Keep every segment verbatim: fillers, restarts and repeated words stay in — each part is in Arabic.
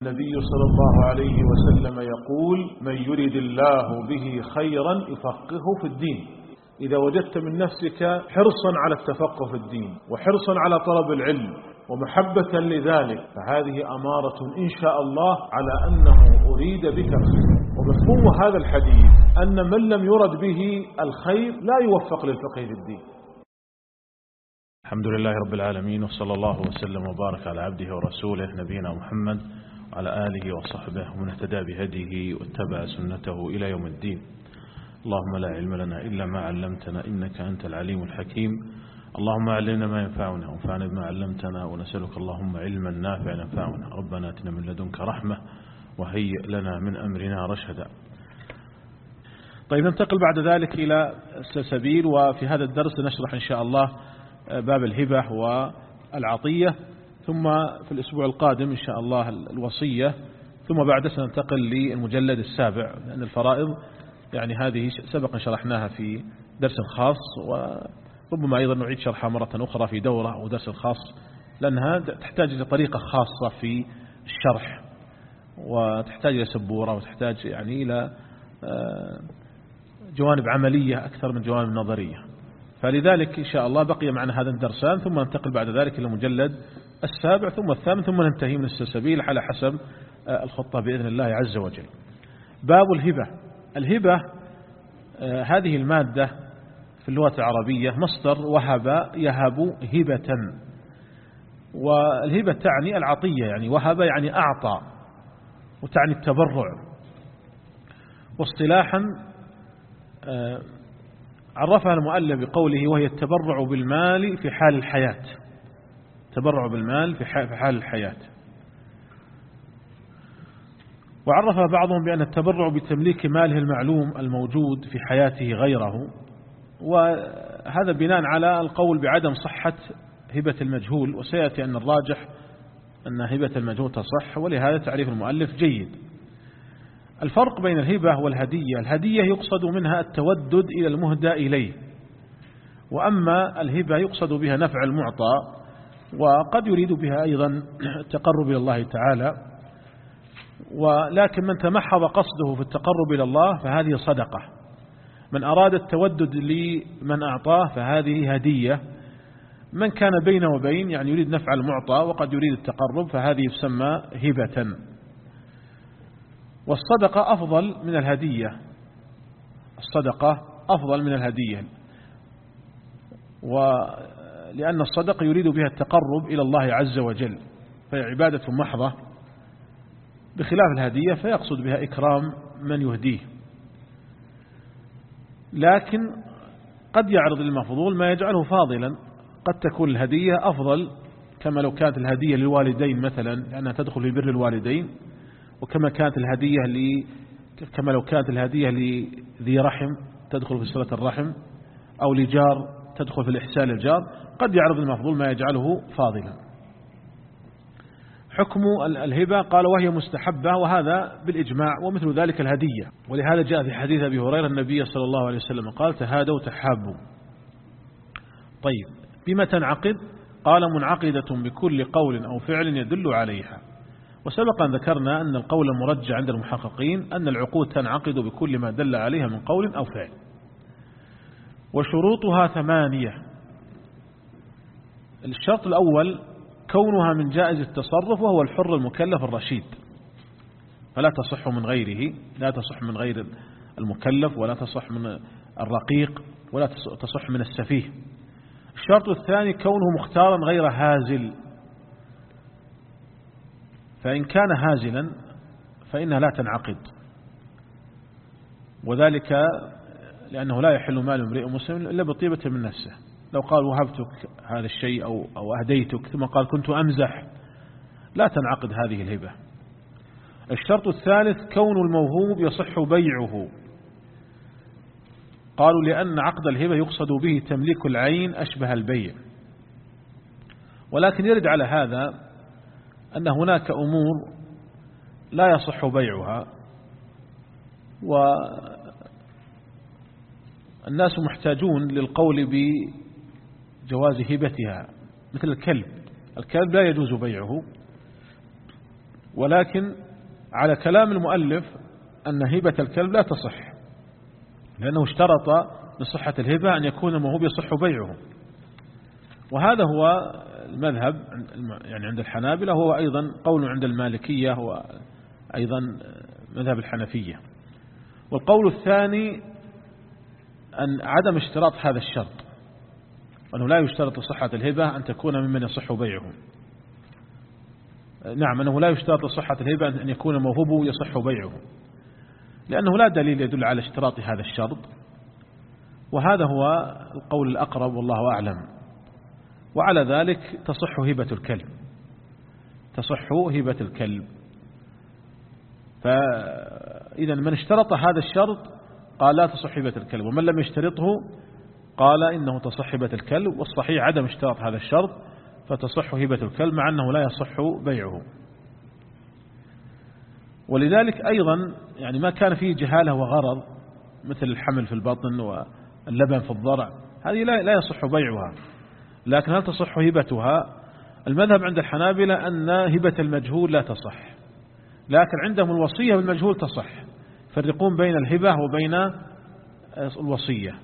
النبي صلى الله عليه وسلم يقول: من يرد الله به خيرا يفقهه في الدين. إذا وجدت من نفسك حرصا على التفقه في الدين وحرصا على طلب العلم ومحبة لذلك، فهذه أمارة إن شاء الله على أنه أريد بك الخير. ومفهوم هذا الحديث أن من لم يرد به الخير لا يوفق للفقه في الدين. الحمد لله رب العالمين، وصلى الله وسلم وبارك على عبده ورسوله نبينا محمد وعلى آله وصحبه ومن اهتدى بهديه واتبع سنته إلى يوم الدين. اللهم لا علم لنا إلا ما علمتنا إنك أنت العليم الحكيم. اللهم علمنا ما ينفعنا وانفعنا بما علمتنا، ونسألك اللهم علما نافعا ينفعنا. ربنا آتنا من لدنك رحمة وهيئ لنا من أمرنا رشدا. طيب، ننتقل بعد ذلك إلى السلسبيل، وفي هذا الدرس نشرح إن شاء الله باب الهبة والعطية، ثم في الأسبوع القادم إن شاء الله الوصية، ثم بعد سننتقل للمجلد السابع، لأن الفرائض يعني هذه سبقا شرحناها في درس خاص، وربما أيضا نعيد شرحها مرة أخرى في دورة أو درس خاص، لأنها تحتاج إلى طريقة خاصة في الشرح، وتحتاج إلى سبورة، وتحتاج يعني إلى جوانب عملية أكثر من جوانب نظرية. فلذلك إن شاء الله بقي معنا هذا الدرسان، ثم ننتقل بعد ذلك إلى المجلد السابع ثم الثامن، ثم ننتهي من السلسبيل على حسب الخطة بإذن الله عز وجل. باب الهبة. الهبة آه هذه المادة في اللغة العربية مصدر وهب يهب هبة، والهبة تعني العطية، يعني وهب يعني أعطى، وتعني التبرع. واصطلاحا آه عرفها المؤلف بقوله: وهي التبرع بالمال في حال الحياة. تبرع بالمال في حال الحياة. وعرفها بعضهم بأن التبرع بتمليك ماله المعلوم الموجود في حياته غيره، وهذا بناء على القول بعدم صحة هبة المجهول، وسيأتي أن الراجح أن هبة المجهول تصح، ولهذا تعريف المؤلف جيد. الفرق بين الهبة والهدية: الهدية يقصد منها التودد إلى المهدى إليه، وأما الهبة يقصد بها نفع المعطى، وقد يريد بها أيضا التقرب إلى الله تعالى، ولكن من تمحض قصده في التقرب إلى الله فهذه صدقة. من أراد التودد لمن أعطاه فهذه هدية. من كان بين وبين، يعني يريد نفع المعطى وقد يريد التقرب، فهذه يسمى هبة. والصدقة أفضل من الهدية. الصدقة أفضل من الهدية، ولأن الصدقة يريد بها التقرب إلى الله عز وجل، فهي عبادة محضة، بخلاف الهدية فيقصد بها إكرام من يهديه. لكن قد يعرض المفضول ما يجعله فاضلا. قد تكون الهدية أفضل، كما لو كانت الهدية للوالدين مثلا، لأنها تدخل في بر الوالدين، وكما كانت الهدية ل... كما لو كانت الهدية لذي رحم تدخل في صلة الرحم، أو لجار تدخل في الإحسان للجار. قد يعرض المفضول ما يجعله فاضلا. حكم الهبة قال: وهي مستحبة، وهذا بالإجماع، ومثل ذلك الهدية. ولهذا جاء في حديث أبي هريرة النبي صلى الله عليه وسلم قال: تهادوا تحابوا. طيب، بما تنعقد؟ قال: منعقدة بكل قول أو فعل يدل عليها. وسبقا ذكرنا أن القول المرجع عند المحققين أن العقود تنعقد بكل ما دل عليها من قول أو فعل. وشروطها ثمانية. الشرط الأول كونها من جائز التصرف، وهو الحر المكلف الرشيد، فلا تصح من غيره، لا تصح من غير المكلف، ولا تصح من الرقيق، ولا تصح من السفيه. الشرط الثاني كونه مختارا غير هازل، فإن كان هازلا فإنها لا تنعقد، وذلك لأنه لا يحل مال امرئ مسلم إلا بطيبة من نفسه. لو قال وهبتك هذا الشيء أو, أو أهديتك ثم قال كنت أمزح، لا تنعقد هذه الهبة. الشرط الثالث كون الموهوب يصح بيعه. قالوا لأن عقد الهبة يقصد به تمليك العين أشبه البيع، ولكن يرد على هذا أن هناك أمور لا يصح بيعها، والناس محتاجون للقول بجواز هبتها، مثل الكلب. الكلب لا يجوز بيعه، ولكن على كلام المؤلف أن هبة الكلب لا تصح، لأنه اشترط لصحة الهبة أن يكون الموهوب يصح بيعه، وهذا هو المذهب يعني عند الحنابلة، هو أيضا قول عند المالكية، هو أيضا مذهب الحنفية. والقول الثاني أن عدم اشتراط هذا الشرط، وأنه لا يشترط لصحة الهبة أن تكون ممن يصح بيعه. نعم، أنه لا يشترط لصحة الهبة أن يكون موهوب يصح بيعه، لأنه لا دليل يدل على اشتراط هذا الشرط، وهذا هو القول الأقرب والله أعلم. وعلى ذلك تصح هبة الكلب، تصح هبة الكلب. فإذا من اشترط هذا الشرط قال لا تصح هبة الكلب، ومن لم يشترطه قال إنه تصح هبة الكلب. والصحيح عدم اشتراط هذا الشرط، فتصح هبة الكلب مع أنه لا يصح بيعه. ولذلك أيضا يعني ما كان فيه جهالة وغرض مثل الحمل في البطن واللبن في الضرع، هذه لا لا يصح بيعها. لكن هل تصح هبتها؟ المذهب عند الحنابلة أن هبة المجهول لا تصح، لكن عندهم الوصية بالمجهول تصح، يفرقون بين الهبة وبين الوصية.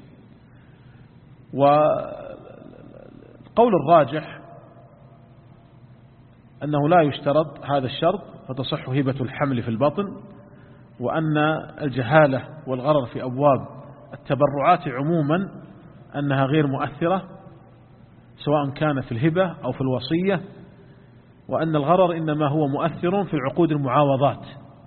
والقول الراجح أنه لا يشترط هذا الشرط، فتصح هبة الحمل في البطن، وأن الجهالة والغرر في أبواب التبرعات عموما أنها غير مؤثرة سواء كان في الهبة أو في الوصية، وأن الغرر إنما هو مؤثر في عقود المعاوضات،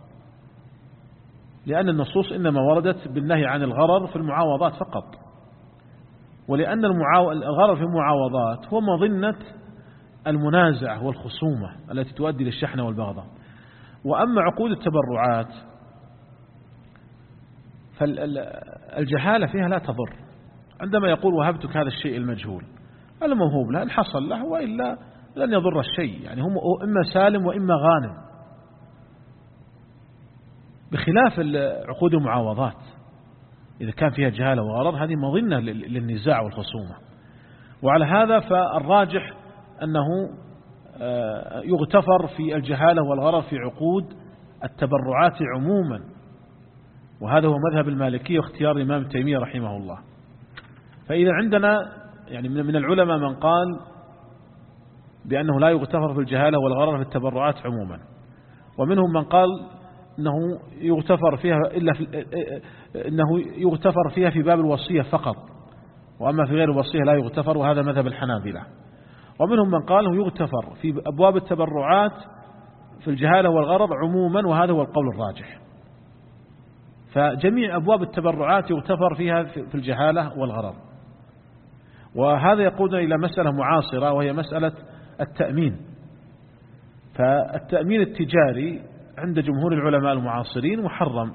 لأن النصوص إنما وردت بالنهي عن الغرر في المعاوضات فقط، ولأن الغرر في المعاوضات هو مظنة المنازعة والخصومة التي تؤدي للشحنة والبغضاء. وأما عقود التبرعات فالجهالة فيها لا تضر. عندما يقول وهبتك هذا الشيء المجهول، الموهوب له إن حصل له وإلا لن يضر الشيء، يعني هم إما سالم وإما غانم، بخلاف عقود المعاوضات إذا كان فيها جهالة وغرر، هذه مظنة للنزاع والخصومة. وعلى هذا فالراجح أنه يغتفر في الجهالة والغرر في عقود التبرعات عموما، وهذا هو مذهب المالكية واختيار الإمام ابن تيمية رحمه الله. فإذا عندنا يعني من العلماء من قال بأنه لا يغتفر في الجهالة والغرر في التبرعات عموما، ومنهم من قال إنه يغتفر فيها إلا في إنه يغتفر فيها في باب الوصية فقط، وأما في غير الوصية لا يغتفر، وهذا مذهب الحنابلة. ومنهم من قال إنه يغتفر في أبواب التبرعات في الجهالة والغرر عموما، وهذا هو القول الراجح. فجميع أبواب التبرعات يغتفر فيها في الجهالة والغرر. وهذا يقودنا إلى مسألة معاصرة، وهي مسألة التأمين. فالتأمين التجاري عند جمهور العلماء المعاصرين محرم،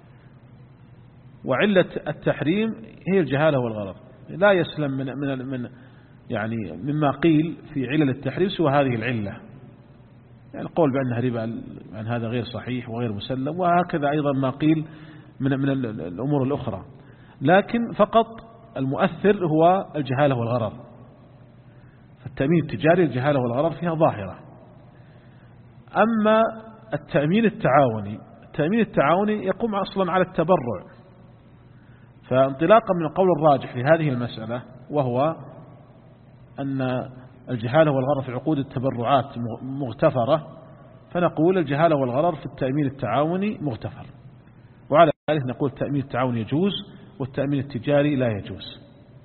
وعلة التحريم هي الجهالة والغرر، لا يسلم من من من يعني مما قيل في علل التحريم سوى هذه العلة. يعني القول بأنها ربا عن هذا غير صحيح وغير مسلم، وهكذا أيضا ما قيل من من الأمور الأخرى، لكن فقط المؤثر هو الجهالة والغرر. فالتأمين التجاري الجهالة والغرر فيها ظاهرة. أما التأمين التعاوني، التأمين التعاوني يقوم أصلا على التبرع. فانطلاقا من القول الراجح لهذه المسألة، وهو أن الجهالة والغرر في عقود التبرعات مغتفرة، فنقول الجهالة والغرر في التأمين التعاوني مغتفر. وعلى ذلك نقول التأمين التعاوني يجوز والتأمين التجاري لا يجوز.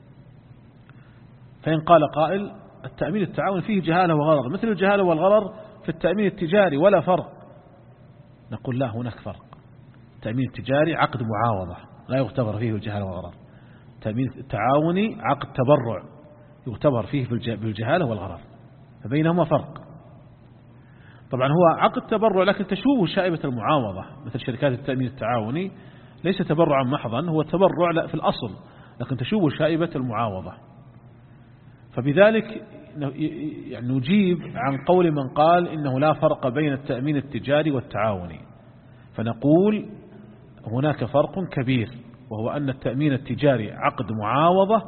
فإن قال قائل التأمين التعاوني فيه جهالة وغرر مثل الجهالة والغرر في التأمين التجاري ولا فرق، نقول لا، هناك فرق. التأمين التجاري عقد معاوضة لا يغتبر فيه الجهالة والغرر، التأمين التعاوني عقد تبرع يغتبر فيه بالجهالة والغرر، فبينهما فرق. طبعا هو عقد تبرع لكن تشوبه شائبة المعاوضة، مثل شركات التأمين التعاوني ليس تبرعا محضا، هو تبرع في الأصل لكن تشوبه شائبة المعاوضة. فبذلك يعني نجيب عن قول من قال إنه لا فرق بين التأمين التجاري والتعاوني، فنقول هناك فرق كبير، وهو أن التأمين التجاري عقد معاوضة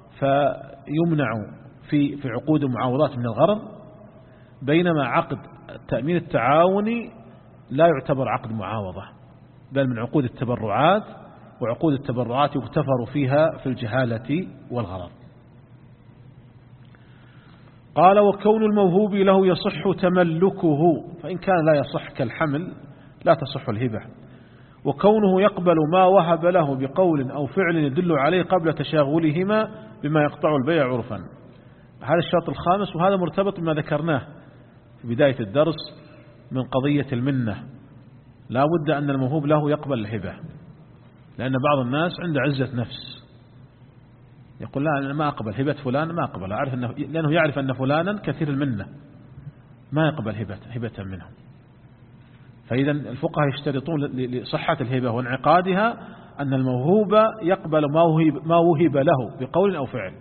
فيمنع في في عقود المعاوضات من الغرر، بينما عقد التأمين التعاوني لا يعتبر عقد معاوضة، بل من عقود التبرعات، وعقود التبرعات يغتفر فيها في الجهالة والغرر. قال: وكون الموهوب له يصح تملكه، فإن كان لا يصح كالحمل لا تصح الهبة. وكونه يقبل ما وهب له بقول أو فعل يدل عليه قبل تشاغلهما بما يقطع البيع عرفا. هذا الشرط الخامس، وهذا مرتبط بما ذكرناه في بداية الدرس من قضية المنة. لا بد أن الموهوب له يقبل الهبة، لأن بعض الناس عنده عزة نفس يقول: لا أنا ما أقبل هبة فلان، ما أقبل، أعرف أنه لأنه يعرف أن فلانا كثير المنة، ما يقبل هبة هبة منه. فإذا الفقهاء يشترطون لصحة الهبة وانعقادها أن الموهوب يقبل ما وهب, ما وهب له بقول أو فعل.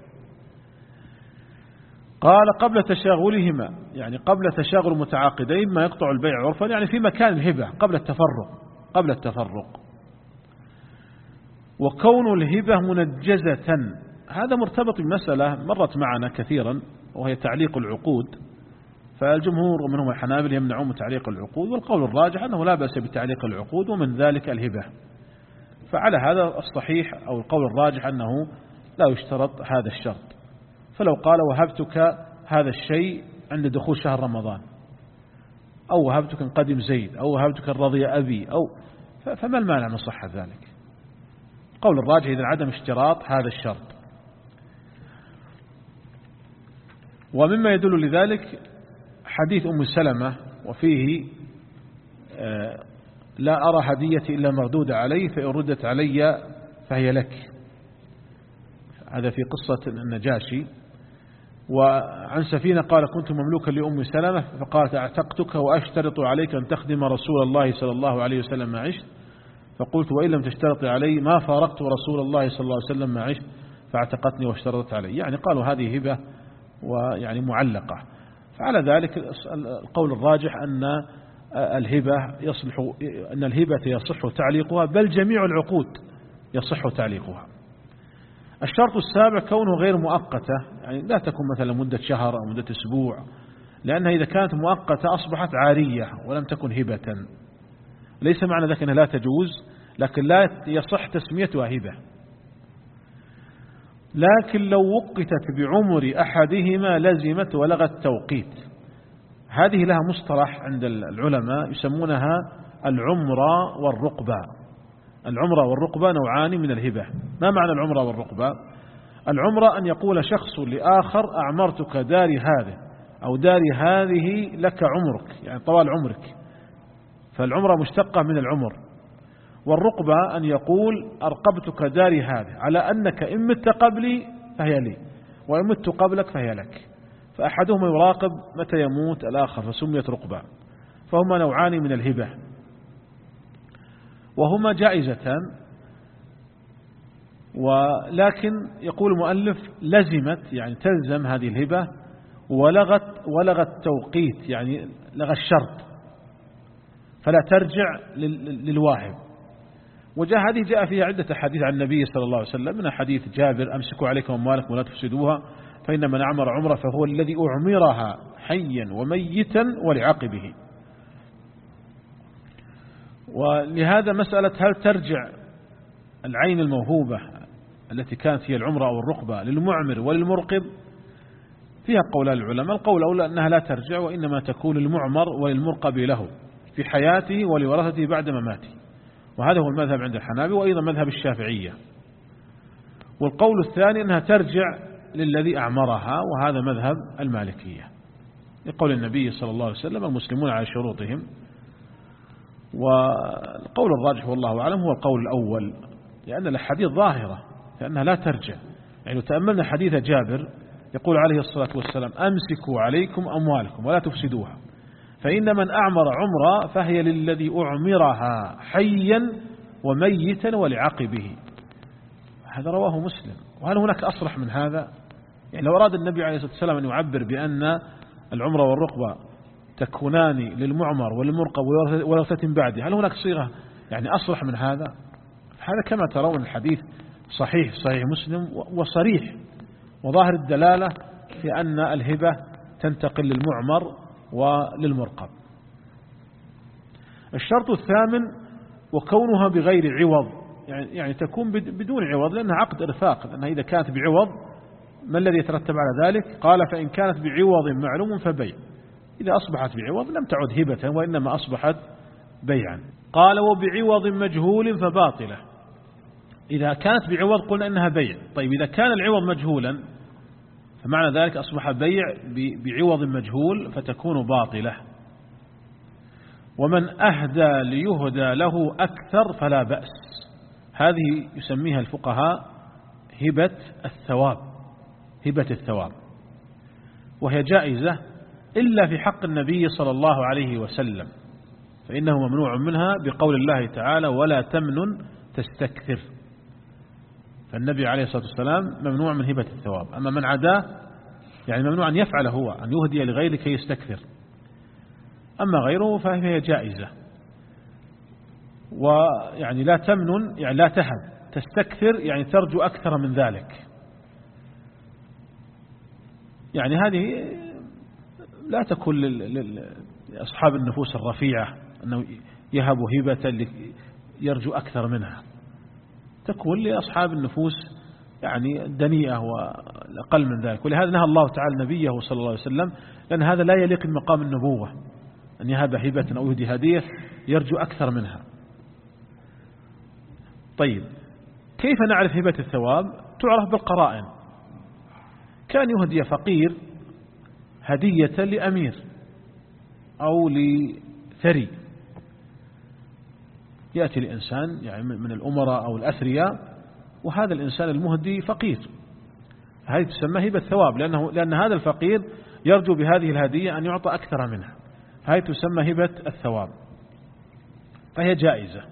قال: قبل تشاغلهما، يعني قبل تشاغل متعاقدين ما يقطع البيع عرفا، يعني في مكان الهبة قبل التفرق قبل التفرق. وكون الهبة منجزة، هذا مرتبط بمسألة مرت معنا كثيرا، وهي تعليق العقود. فالجمهور ومنهم الحنابلة يمنعون من تعليق العقود، والقول الراجح أنه لا بأس بتعليق العقود، ومن ذلك الهبة. فعلى هذا الصحيح أو القول الراجح أنه لا يشترط هذا الشرط. فلو قال: وهبتك هذا الشيء عند دخول شهر رمضان، أو وهبتك إن قدم زيد، أو وهبتك إن رضي أبي، أو فما المانع من صحة ذلك؟ قول الراجح إذن عدم اشتراط هذا الشرط. ومما يدل لذلك حديث أم سلمة، وفيه لا أرى هدية إلا مردودة علي، فإن ردت علي فهي لك. هذا في قصة النجاشي. وعن سفينة قال: كنت مملوكا لأم سلمة فقالت: أعتقتك وأشترط عليك أن تخدم رسول الله صلى الله عليه وسلم ما عشت. فقلت: وإن لم تشترط علي ما فارقت رسول الله صلى الله عليه وسلم ما عشت، فاعتقتني واشترطت علي. يعني قالوا هذه هبة ويعني معلقة. فعلى ذلك القول الراجح أن الهبة يصلح أن الهبة يصح تعليقها، بل جميع العقود يصح تعليقها. الشرط السابع كونه غير مؤقتة، يعني لا تكون مثلا مدة شهر أو مدة أسبوع، لأنها إذا كانت مؤقتة أصبحت عارية ولم تكن هبة. ليس معنى ذلك أنها لا تجوز، لكن لا يصح تسميتها هبة. لكن لو وقتت بعمر أحدهما لزمت ولغت توقيت. هذه لها مصطلح عند العلماء يسمونها العمرة والرقبة. العمرة والرقبة نوعان من الهبة. ما معنى العمرة والرقبة؟ العمرة أن يقول شخص لآخر: أعمرتك داري هذه أو داري هذه لك عمرك، يعني طوال عمرك. فالعمرة مشتقة من العمر. والرقبة أن يقول: أرقبتك داري هذه على أنك إن مت قبلي فهي لي، وإن مت قبلك فهي لك. فأحدهما يراقب متى يموت الآخر، فسميت رقبة. فهما نوعان من الهبة، وهما جائزتان. ولكن يقول المؤلف: لزمت، يعني تلزم هذه الهبة، ولغت ولغت توقيت، يعني لغى الشرط، فلا ترجع للواهب. وجاء هذه جاء فيها عدة حديث عن النبي صلى الله عليه وسلم، من حديث جابر: أمسكوا عليكم أموالكم ولا تفسدوها، فإن من أعمر عمره فهو الذي أعمرها حيا وميتا ولعقبه. ولهذا مسألة هل ترجع العين الموهوبة التي كانت هي العمرة أو الرقبة للمعمر وللمرقب فيها قولان العلماء. القول الأولى أنها لا ترجع، وإنما تكون للمعمر وللمرقب له في حياته ولورثته بعد مماته، وهذا هو المذهب عند الحنابلة وأيضا مذهب الشافعية. والقول الثاني أنها ترجع للذي أعمرها، وهذا مذهب المالكية، لقول النبي صلى الله عليه وسلم: المسلمون على شروطهم. والقول الراجح والله أعلم هو القول الأول، لأن الحديث ظاهرة لأنها لا ترجع. يعني تأملنا حديث جابر يقول عليه الصلاة والسلام: أمسكوا عليكم أموالكم ولا تفسدوها، فإن من أعمر عمرا فهي للذي أعمرها حيا وميتا ولعقبه. هذا رواه مسلم. وهل هناك أصرح من هذا؟ يعني لو أراد النبي عليه الصلاة والسلام أن يعبر بأن العمرة والرقبة تكونان للمعمر وللمرقب ورثة بعده، هل هناك صيغة يعني أصرح من هذا؟ هذا كما ترون الحديث صحيح صحيح مسلم وصريح، وظاهر الدلالة في أن الهبة تنتقل للمعمر وللمرقب. الشرط الثامن وكونها بغير عوض، يعني, يعني تكون بدون عوض لأنها عقد إرفاق، لأنها إذا كانت بعوض ما الذي يترتب على ذلك؟ قال فإن كانت بعوض معلوم فبيع، إذا أصبحت بعوض لم تعد هبة وإنما أصبحت بيعا. قال وبعوض مجهول فباطلة، إذا كانت بعوض قلنا إنها بيع. طيب إذا كان العوض مجهولا فمعنى ذلك أصبح بيع بعوض مجهول فتكون باطلة. ومن أهدى ليهدى له أكثر فلا بأس، هذه يسميها الفقهاء هبة الثواب، هبة الثواب، وهي جائزة إلا في حق النبي صلى الله عليه وسلم، فإنه ممنوع منها بقول الله تعالى ولا تمنن تستكثر، فالنبي عليه الصلاة والسلام ممنوع من هبة الثواب. أما من عداه يعني ممنوع أن يفعل هو، أن يهدي لغيره كي يستكثر، أما غيره فهي جائزة. ويعني لا تمنن يعني لا تهب، تستكثر يعني ترجو أكثر من ذلك، يعني هذه لا تكون لأصحاب النفوس الرفيعة أنه يهب هبة يرجو أكثر منها، تكون لأصحاب النفوس يعني الدنيئة والأقل من ذلك. ولهذا نهى الله تعالى نبيه صلى الله عليه وسلم، لأن هذا لا يليق بمقام النبوة أن يهب هبة أو يهدي هدية يرجو أكثر منها. طيب كيف نعرف هبة الثواب؟ تعرف بالقرائن. كان يهدي فقير هدية لأمير أو لثري، يأتي الإنسان يعني من الأمراء أو الأثرياء وهذا الإنسان المهدي فقير، هذه تسمى هبة الثواب، لأنه لأن هذا الفقير يرجو بهذه الهدية أن يعطى أكثر منها، هذه تسمى هبة الثواب، فهي جائزة.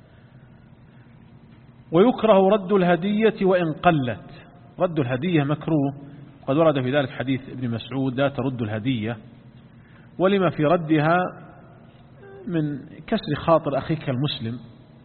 ويكره رد الهدية وإن قلت، رد الهدية مكروه، قد ورد في ذلك حديث ابن مسعود لا ترد الهدية، ولما في ردها من كسر خاطر أخيك المسلم،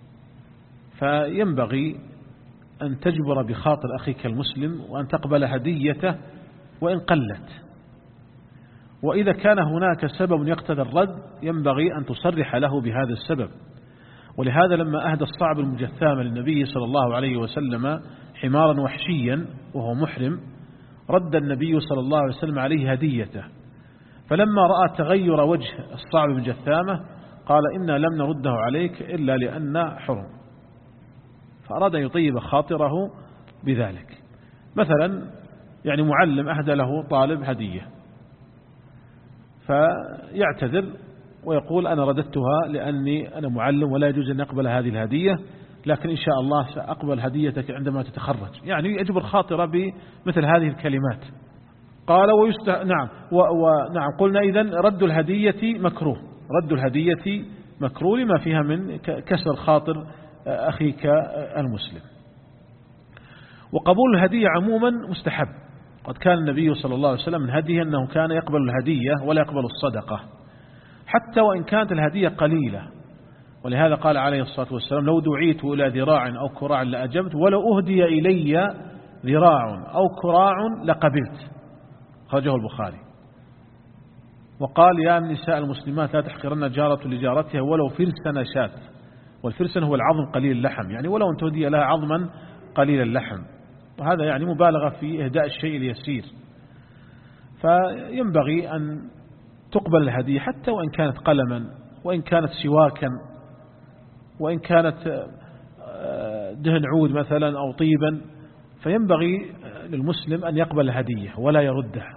فينبغي أن تجبر بخاطر أخيك المسلم وأن تقبل هديته وإن قلت. وإذا كان هناك سبب يقتضي الرد ينبغي أن تصرح له بهذا السبب. ولهذا لما أهدى الصعب المجثامة للنبي صلى الله عليه وسلم حمارا وحشيا وهو محرم، رد النبي صلى الله عليه وسلم عليه هديته، فلما رأى تغير وجه الصعب المجثامة قال إنا لم نرده عليك إلا لأن حرم، فأراد أن يطيب خاطره بذلك. مثلا يعني معلم أهدى له طالب هدية فيعتذر ويقول أنا رددتها لأني أنا معلم ولا يجوز أن أقبل هذه الهدية، لكن إن شاء الله سأقبل هديتك عندما تتخرج، يعني يجبر خاطره بمثل هذه الكلمات. قال ويست... نعم ونعم قلنا إذن رد الهدية مكروه، رد الهدية مكروه لما فيها من كسر خاطر أخيك المسلم. وقبول الهدية عموما مستحب، قد كان النبي صلى الله عليه وسلم من هديه أنه كان يقبل الهدية ولا يقبل الصدقة حتى وإن كانت الهدية قليلة، ولهذا قال عليه الصلاة والسلام لو دعيت إلى ذراع أو كراع لأجبت ولو أهدي إلي ذراع أو كراع لقبلت، خرجه البخاري. وقال يا نساء المسلمات لا تحقرن جارة لجارتها ولو فرسن شاة، والفرسن هو العظم قليل اللحم، يعني ولو أن تهدي لها عظما قليل اللحم، وهذا يعني مبالغة في إهداء الشيء اليسير. فينبغي أن تقبل الهدية حتى وإن كانت قلما، وإن كانت سواكا، وإن كانت دهن عود مثلا أو طيبا، فينبغي للمسلم أن يقبل الهدية ولا يردها.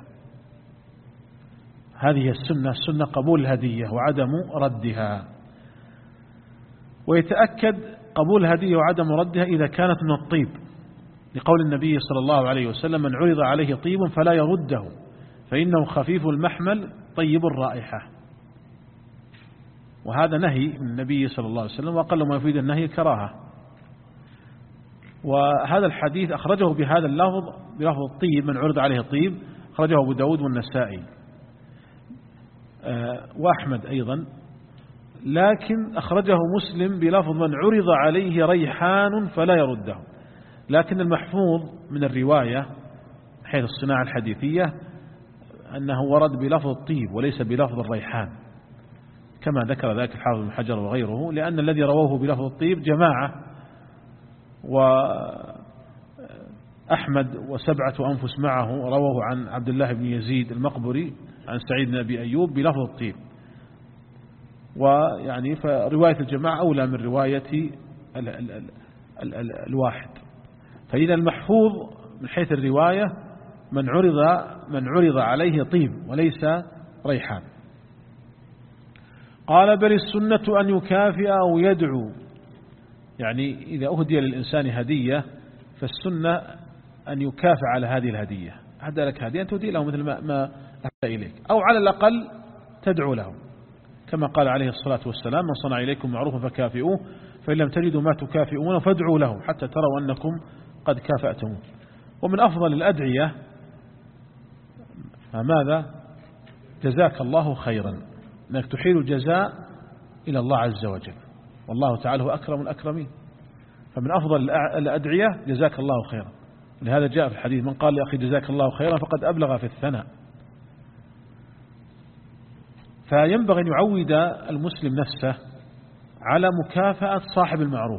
هذه السنة، السنة قبول الهدية وعدم ردها. ويتأكد قبول الهدية وعدم ردها إذا كانت من الطيب، لقول النبي صلى الله عليه وسلم من عرض عليه طيب فلا يرده فإنه خفيف المحمل طيب الرائحة، وهذا نهي من النبي صلى الله عليه وسلم، وأقل ما يفيد النهي كراهة. وهذا الحديث أخرجه بهذا اللفظ بلفظ الطيب من عرض عليه طيب، أخرجه أبو داود والنسائي وأحمد أيضا، لكن أخرجه مسلم بلفظ من عرض عليه ريحان فلا يرده، لكن المحفوظ من الرواية حيث الصناعة الحديثية أنه ورد بلفظ الطيب وليس بلفظ الريحان، كما ذكر ذلك الحافظ بن حجر وغيره، لأن الذي رووه بلفظ الطيب جماعة، وأحمد وسبعة أنفس معه رووه عن عبد الله بن يزيد المقبري عن سعيد بن أبي أيوب بلفظ الطيب. ويعني فرواية الجماعة أولى من رواية ال ال ال ال ال الواحد. فإذا المحفوظ من حيث الرواية من عرض من عرض عليه طيب وليس ريحان. قال بل السنة أن يكافئ أو يدعو، يعني إذا أهدي للإنسان هدية فالسنة أن يكافئ على هذه الهدية. أهدى لك هدية تهدي له مثل ما, ما أهدى إليك، أو على الأقل تدعو له، كما قال عليه الصلاة والسلام من صنع إليكم معروفا فكافئوه فإن لم تجدوا ما تكافئون فادعوا له حتى تروا أنكم قد كافأتموه. ومن أفضل الأدعية فماذا؟ جزاك الله خيرا، أنك تحيل الجزاء إلى الله عز وجل، والله تعالى هو أكرم الأكرمين. فمن أفضل الأدعية جزاك الله خيرا. لهذا جاء في الحديث من قال لأخي جزاك الله خيرا فقد أبلغ في الثناء. فينبغي أن يعود المسلم نفسه على مكافأة صاحب المعروف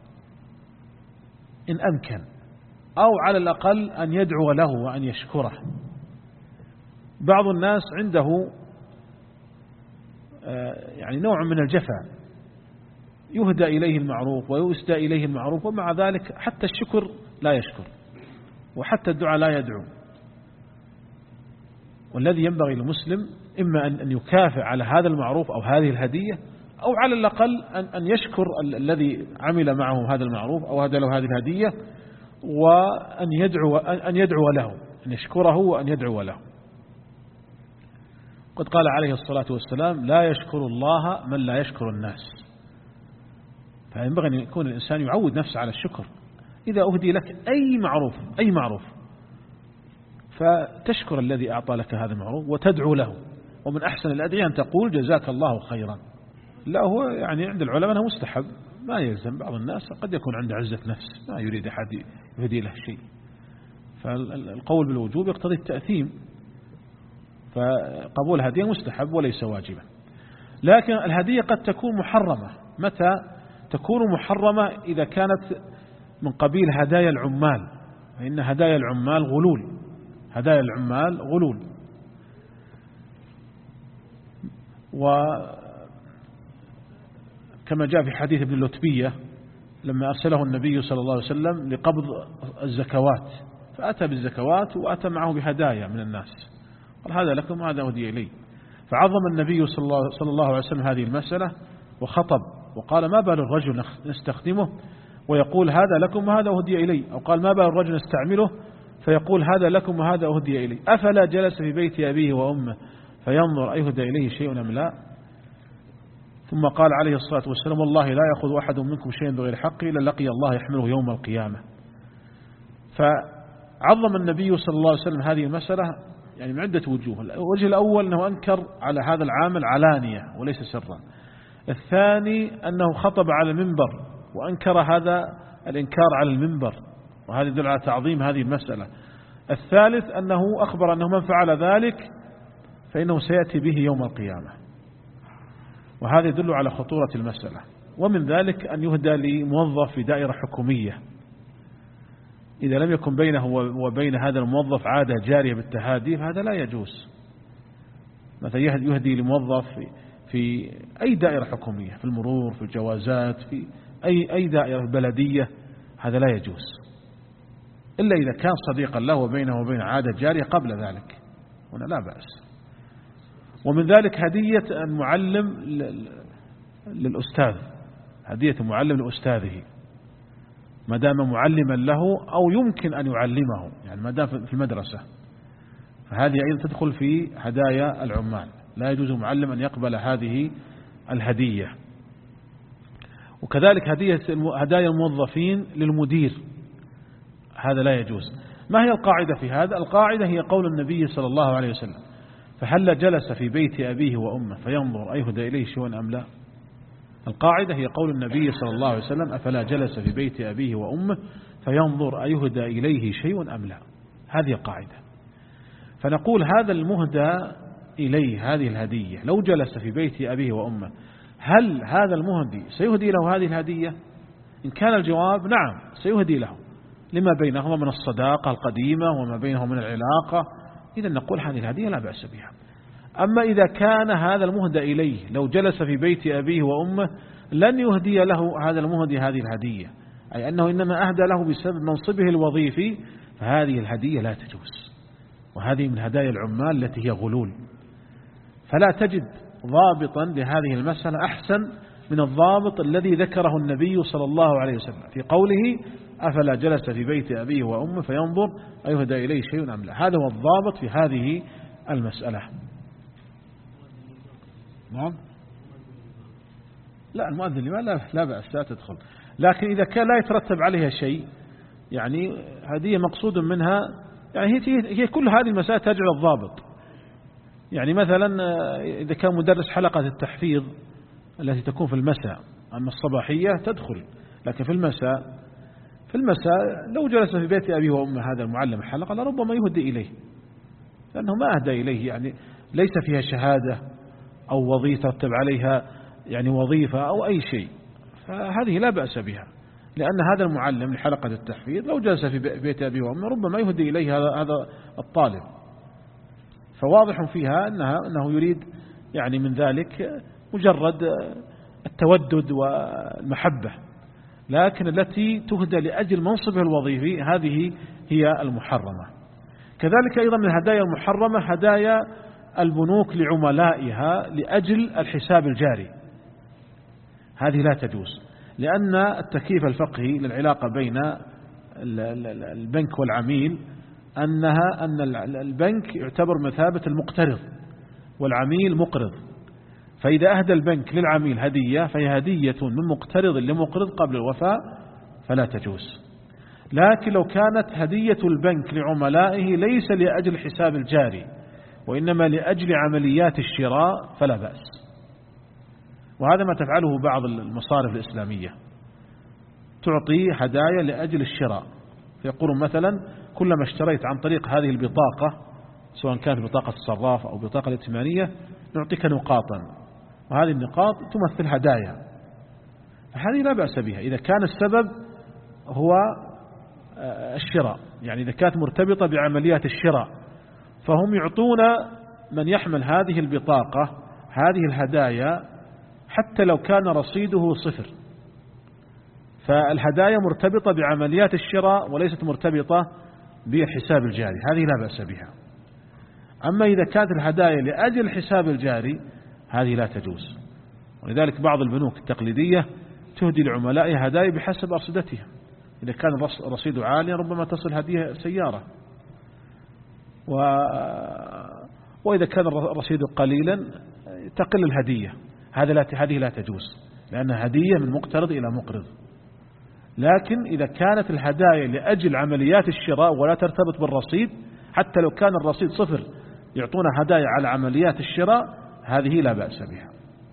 إن أمكن، أو على الأقل أن يدعو له وأن يشكره. بعض الناس عنده يعني نوع من الجفا، يهدى إليه المعروف ويسدى إليه المعروف، ومع ذلك حتى الشكر لا يشكر وحتى الدعاء لا يدعو. والذي ينبغي للمسلم إما أن يكافئ على هذا المعروف أو هذه الهدية، أو على الأقل أن يشكر الذي عمل معه هذا المعروف أو هدى له هذه الهدية، وأن يدعو, أن يدعو له، أن يشكره وأن يدعو له. قد قال عليه الصلاة والسلام لا يشكر الله من لا يشكر الناس. فينبغي أن يكون الإنسان يعود نفسه على الشكر. إذا أهدي لك أي معروف أي معروف فتشكر الذي أعطى لك هذا المعروف وتدعو له. ومن أحسن الأدعية أن تقول جزاك الله خيرا. لا هو يعني عند العلماء أنه مستحب، ما يلزم. بعض الناس قد يكون عنده عزة نفس ما يريد أحد يهدي له شيء، فالقول بالوجوب يقتضي التأثيم، فقبول هدية مستحب وليس واجبا. لكن الهدية قد تكون محرمة. متى تكون محرمة؟ إذا كانت من قبيل هدايا العمال، فإن هدايا العمال غلول، هدايا العمال غلول. وكما جاء في حديث ابن اللتبية لما أرسله النبي صلى الله عليه وسلم لقبض الزكوات، فأتى بالزكوات وأتى معه بهدايا من الناس، قال هذا لكم وهذا أهدي إلي. فعظم النبي صلى الله عليه وسلم هذه المسألة وخطب وقال ما بال الرجل نستخدمه ويقول هذا لكم وهذا أهدي إلي، أو قال ما بال الرجل نستعمله فيقول هذا لكم وهذا أهدي إلي، أفلا جلس في بيت أبيه وأمه فينظر أيهدى إليه شيء أم لا. ثم قال عليه الصلاة والسلام والله لا يأخذ أحد منكم شيئا بغير حقه إلا لقي الله يحمله يوم القيامة. فعظم النبي صلى الله عليه وسلم هذه المسألة يعني من عدة وجوه. الوجه الأول أنه أنكر على هذا العامل علانية وليس سرا. الثاني أنه خطب على المنبر وأنكر هذا الإنكار على المنبر، وهذا يدل على تعظيم هذه المسألة. الثالث أنه أخبر أنه من فعل ذلك فإنه سيأتي به يوم القيامة، وهذا يدل على خطورة المسألة. ومن ذلك أن يهدى لموظف في دائرة حكومية إذا لم يكن بينه وبين هذا الموظف عادة جارية بالتهادي فهذا لا يجوز. مثلا يهدي لموظف في أي دائرة حكومية، في المرور، في الجوازات، في أي أي دائرة بلدية، هذا لا يجوز إلا إذا كان صديقا له وبينه وبين عادة جارية قبل ذلك، هنا لا بأس. ومن ذلك هدية المعلم للأستاذ، هدية المعلم لأستاذه ما دام معلما له أو يمكن أن يعلمه، يعني ما دام في المدرسة، فهذه أيضا تدخل في هدايا العمال. لا يجوز معلم أن يقبل هذه الهدية. وكذلك هدية هدايا الموظفين للمدير، هذا لا يجوز. ما هي القاعدة في هذا؟ القاعدة هي قول النبي صلى الله عليه وسلم فهل جلس في بيت أبيه وأمه فينظر أيهدى إليه شيء أم لا. القاعدة هي قول النبي صلى الله عليه وسلم أفلا جلس في بيت أبيه وأمه فينظر أيهدى إليه شيء أم لا. هذه القاعدة. فنقول هذا المهدى إليه هذه الهدية لو جلس في بيت أبيه وأمه هل هذا المهدي سيهدي له هذه الهدية؟ إن كان الجواب نعم سيهدي له لما بينهما من الصداقة القديمة وما بينهما من العلاقة، إذا نقول هذه الهدية لا بأس بها. أما إذا كان هذا المهدى إليه لو جلس في بيت أبيه وأمه لن يهدي له هذا المهدي هذه الهدية، أي أنه إنما أهدى له بسبب منصبه الوظيفي، فهذه الهدية لا تجوز، وهذه من هدايا العمال التي هي غلول. فلا تجد ضابطا لهذه المسألة أحسن من الضابط الذي ذكره النبي صلى الله عليه وسلم في قوله أفلا جلس في بيت أبيه وأمه فينظر أيهدى إليه شيء أم لا. هذا هو الضابط في هذه المسألة. نعم لا المؤذن لما لا, لا بأس لا تدخل، لكن إذا كان لا يترتب عليها شيء يعني هذه مقصود منها، يعني هي, هي كل هذه المسائل ترجع الضابط. يعني مثلا إذا كان مدرس حلقة التحفيظ التي تكون في المساء، أما الصباحية تدخل، لكن في المساء في المساء لو جلس في بيت أبيه وأمه هذا المعلم الحلقة لربما يهدي إليه، لأنه ما أهدى إليه، يعني ليس فيها شهادة أو وظيفة ترتب عليها يعني وظيفة أو أي شيء، فهذه لا بأس بها، لأن هذا المعلم لحلقة التحفيظ لو جلس في بيت أبيه وأمه ربما يهدي إليه هذا هذا الطالب. فواضح فيها أنها أنه يريد يعني من ذلك مجرد التودد والمحبة، لكن التي تهدى لأجل منصبه الوظيفي هذه هي المحرمة. كذلك أيضا من الهدايا المحرمة هدايا البنوك لعملائها لأجل الحساب الجاري، هذه لا تجوز، لأن التكييف الفقهي للعلاقة بين البنك والعميل أنها أن البنك يعتبر مثابة المقترض والعميل مقرض، فإذا أهدى البنك للعميل هدية فهي هدية من مقترض لمقرض قبل الوفاء فلا تجوز. لكن لو كانت هدية البنك لعملائه ليس لأجل حساب الجاري وإنما لأجل عمليات الشراء فلا بأس، وهذا ما تفعله بعض المصارف الإسلامية، تعطي هدايا لأجل الشراء، فيقولون مثلا كلما اشتريت عن طريق هذه البطاقة سواء كانت بطاقة الصراف أو بطاقة الائتمانية نعطيك نقاطا، وهذه النقاط تمثل هدايا، فهذه لا بأس بها إذا كان السبب هو الشراء، يعني إذا كانت مرتبطة بعمليات الشراء فهم يعطون من يحمل هذه البطاقة هذه الهدايا حتى لو كان رصيده صفر، فالهدايا مرتبطة بعمليات الشراء وليست مرتبطة بالحساب الجاري، هذه لا بأس بها. أما إذا كانت الهدايا لأجل الحساب الجاري هذه لا تجوز، ولذلك بعض البنوك التقليدية تهدي لعملائها هدايا بحسب أرصدتها، إذا كان الرصيد عاليا ربما تصل هدية سيارة، و... وإذا كان الرصيد قليلا تقل الهدية، هذا لا هذه لا تجوز لأنها هدية من مقترض إلى مقرض. لكن إذا كانت الهدايا لأجل عمليات الشراء ولا ترتبط بالرصيد، حتى لو كان الرصيد صفر يعطون هدايا على عمليات الشراء هذه لا بأس بها.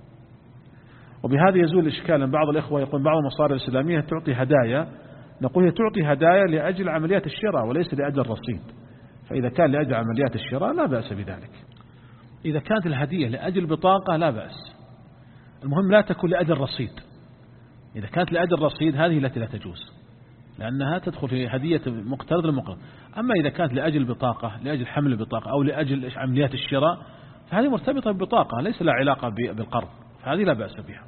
وبهذا يزول الإشكال، بعض الإخوة يقول بعض المصارف الإسلامية تعطي هدايا، نقول هي تعطي هدايا لأجل عمليات الشراء وليس لأجل الرصيد، فإذا كان لأجل عمليات الشراء لا بأس بذلك. إذا كانت الهدية لأجل بطاقة لا بأس، المهم لا تكون لأجل رصيد. إذا كانت لأجل رصيد هذه التي لا تجوز، لأنها تدخل في هدية مقترض للمقرض. أما إذا كانت لأجل بطاقة لأجل حمل البطاقة أو لأجل عمليات الشراء فهذه مرتبطة ببطاقة ليس لها علاقة بالقرض، فهذه لا بأس بها.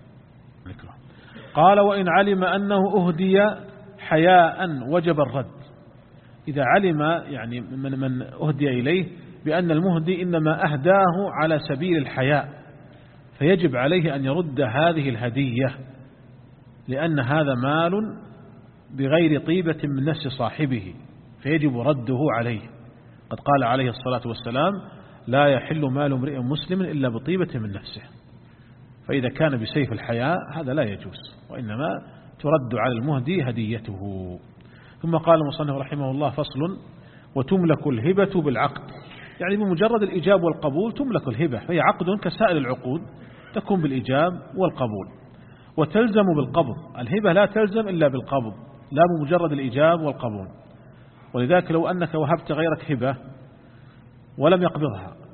قال وإن علم أنه أهدي حياء وجب الرد، إذا علم يعني من من أهدي إليه بأن المهدي إنما أهداه على سبيل الحياء فيجب عليه أن يرد هذه الهدية، لأن هذا مال بغير طيبة من نفس صاحبه فيجب رده عليه. قد قال عليه الصلاة والسلام لا يحل مال امرئ مسلم إلا بطيبة من نفسه، فإذا كان بسيف الحياء هذا لا يجوز، وإنما ترد على المهدي هديته. ثم قال المصنف رحمه الله فصل وتملك الهبة بالعقد، يعني بمجرد الإجاب والقبول تملك الهبة، فهي عقد كسائر العقود تكون بالإجاب والقبول، وتلزم بالقبض، الهبة لا تلزم إلا بالقبض لا بمجرد الإجاب والقبول. ولذلك لو أنك وهبت غيرك هبة ولم يقبضها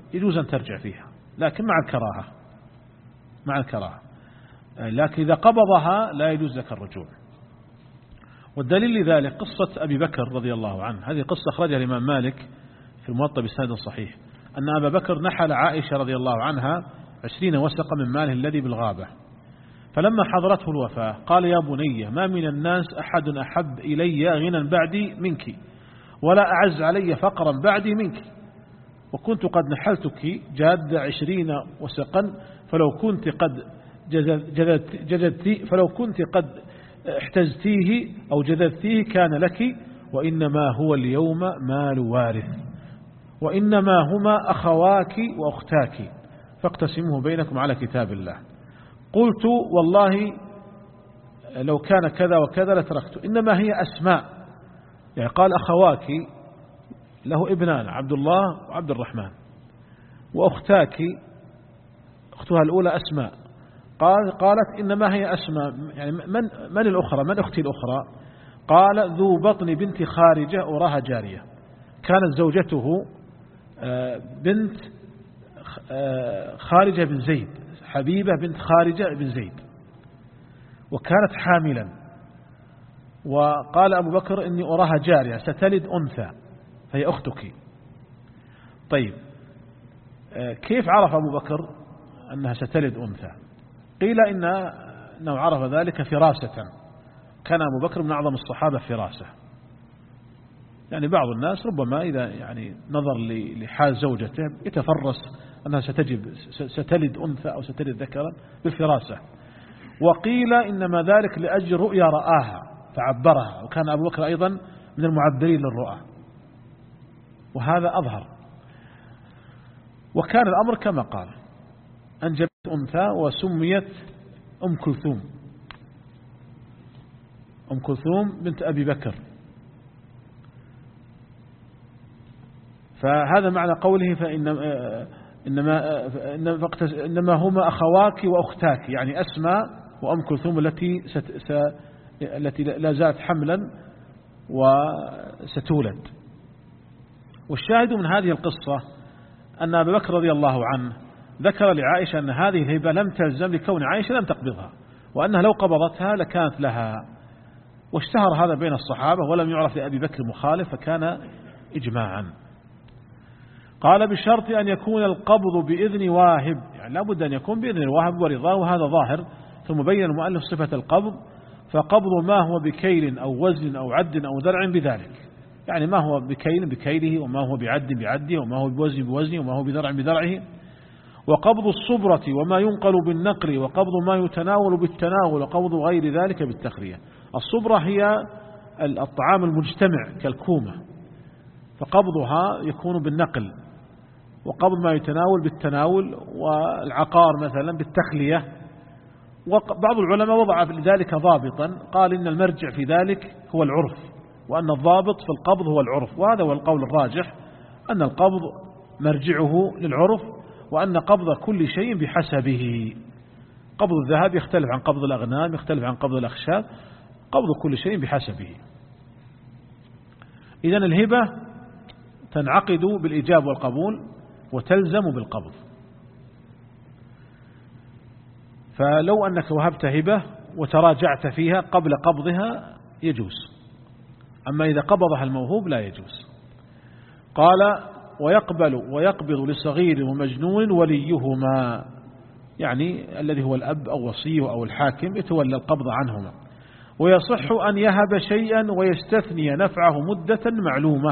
يجوز أن ترجع فيها، لكن مع الكراهة مع الكراهة لكن إذا قبضها لا يجوز لك الرجوع. والدليل لذلك قصة أبي بكر رضي الله عنه، هذه قصة أخرجها الإمام مالك في الموطأ بسند صحيح، أن أبا بكر نحل عائشة رضي الله عنها عشرين وسقا من ماله الذي بالغابة، فلما حضرته الوفاة قال يا بني ما من الناس أحد أحب إلي غنى بعدي منك، ولا أعز علي فقرا بعدي منك، وكنت قد نحلتك جاد عشرين وسقا فلو كنت قد جذدت جذدتي فلو كنت قد احتزتيه أو جذذتيه كان لك، وإنما هو اليوم مال وارث، وإنما هما أخواك وأختاك فاقتسموه بينكم على كتاب الله. قلت والله لو كان كذا وكذا لتركت، إنما هي أسماء، يعني قال أخواك له ابنان عبد الله وعبد الرحمن، وأختاك أختها الأولى أسماء، قال قالت إنما هي أسماء، يعني من من الأخرى من أختي الأخرى؟ قال ذو بطن بنت خارجة أراها جارية، كانت زوجته بنت خارجة بن زيد، حبيبة بنت خارجة بن زيد، وكانت حاملا، وقال أبو بكر إني أراها جارية ستلد أنثى فهي أختك. طيب كيف عرف أبو بكر أنها ستلد أنثى؟ قيل إن أنه عرف ذلك فراسة، كان أبو بكر من أعظم الصحابة فراسة، يعني بعض الناس ربما إذا يعني نظر لحال زوجته يتفرس أنها ستجب ستلد أنثى أو ستلد ذكرا بالفراسة. وقيل إنما ذلك لأجل رؤيا رآها فعبرها، وكان أبو بكر أيضا من المعبرين للرؤى، وهذا أظهر. وكان الأمر كما قال، أنجبت أنثى وسميت أم كلثوم، أم كلثوم بنت أبي بكر. فهذا معنى قوله فإنما إنما إنما هما أخواك وأختاك، يعني أسماء وأم كلثوم التي ست التي لا زالت حملا وستولد. والشاهد من هذه القصة أن أبا بكر رضي الله عنه ذكر لعائشة أن هذه الهبة لم تلزم لكون عائشة لم تقبضها، وأنها لو قبضتها لكانت لها. واشتهر هذا بين الصحابة ولم يعرف لأبي بكر مخالف، فكان إجماعا. قال بشرط أن يكون القبض بإذن واهب، يعني لابد أن يكون بإذن الواهب ورضاه، وهذا ظاهر. ثم بين المؤلف صفة القبض، فقبض ما هو بكيل أو وزن أو عد أو درع بذلك، يعني ما هو بكيل بكيله، وما هو بعد بعده، وما هو بوزن بوزنه، وما هو بدرع بدرعه. وقبض الصبرة وما ينقل بالنقل، وقبض ما يتناول بالتناول، وقبض غير ذلك بالتخرية. الصبرة هي الطعام المجتمع كالكومة، فقبضها يكون بالنقل، وقبض ما يتناول بالتناول، والعقار مثلا بالتخلية. وبعض العلماء وضع لذلك ضابطا، قال إن المرجع في ذلك هو العرف، وأن الضابط في القبض هو العرف، وهذا هو القول الراجح، أن القبض مرجعه للعرف، وأن قبض كل شيء بحسبه. قبض الذهب يختلف عن قبض الأغنام، يختلف عن قبض الأخشاب، قبض كل شيء بحسبه. إذن الهبة تنعقد بالإجاب والقبول وتلزم بالقبض. فلو أنك وهبت هبة وتراجعت فيها قبل قبضها يجوز، أما إذا قبضها الموهوب لا يجوز. قال ويقبل ويقبض لصغير ومجنون وليهما، يعني الذي هو الأب أو وصيه أو الحاكم يتولى القبض عنهما. ويصح أن يهب شيئا ويستثني نفعه مدة معلومة،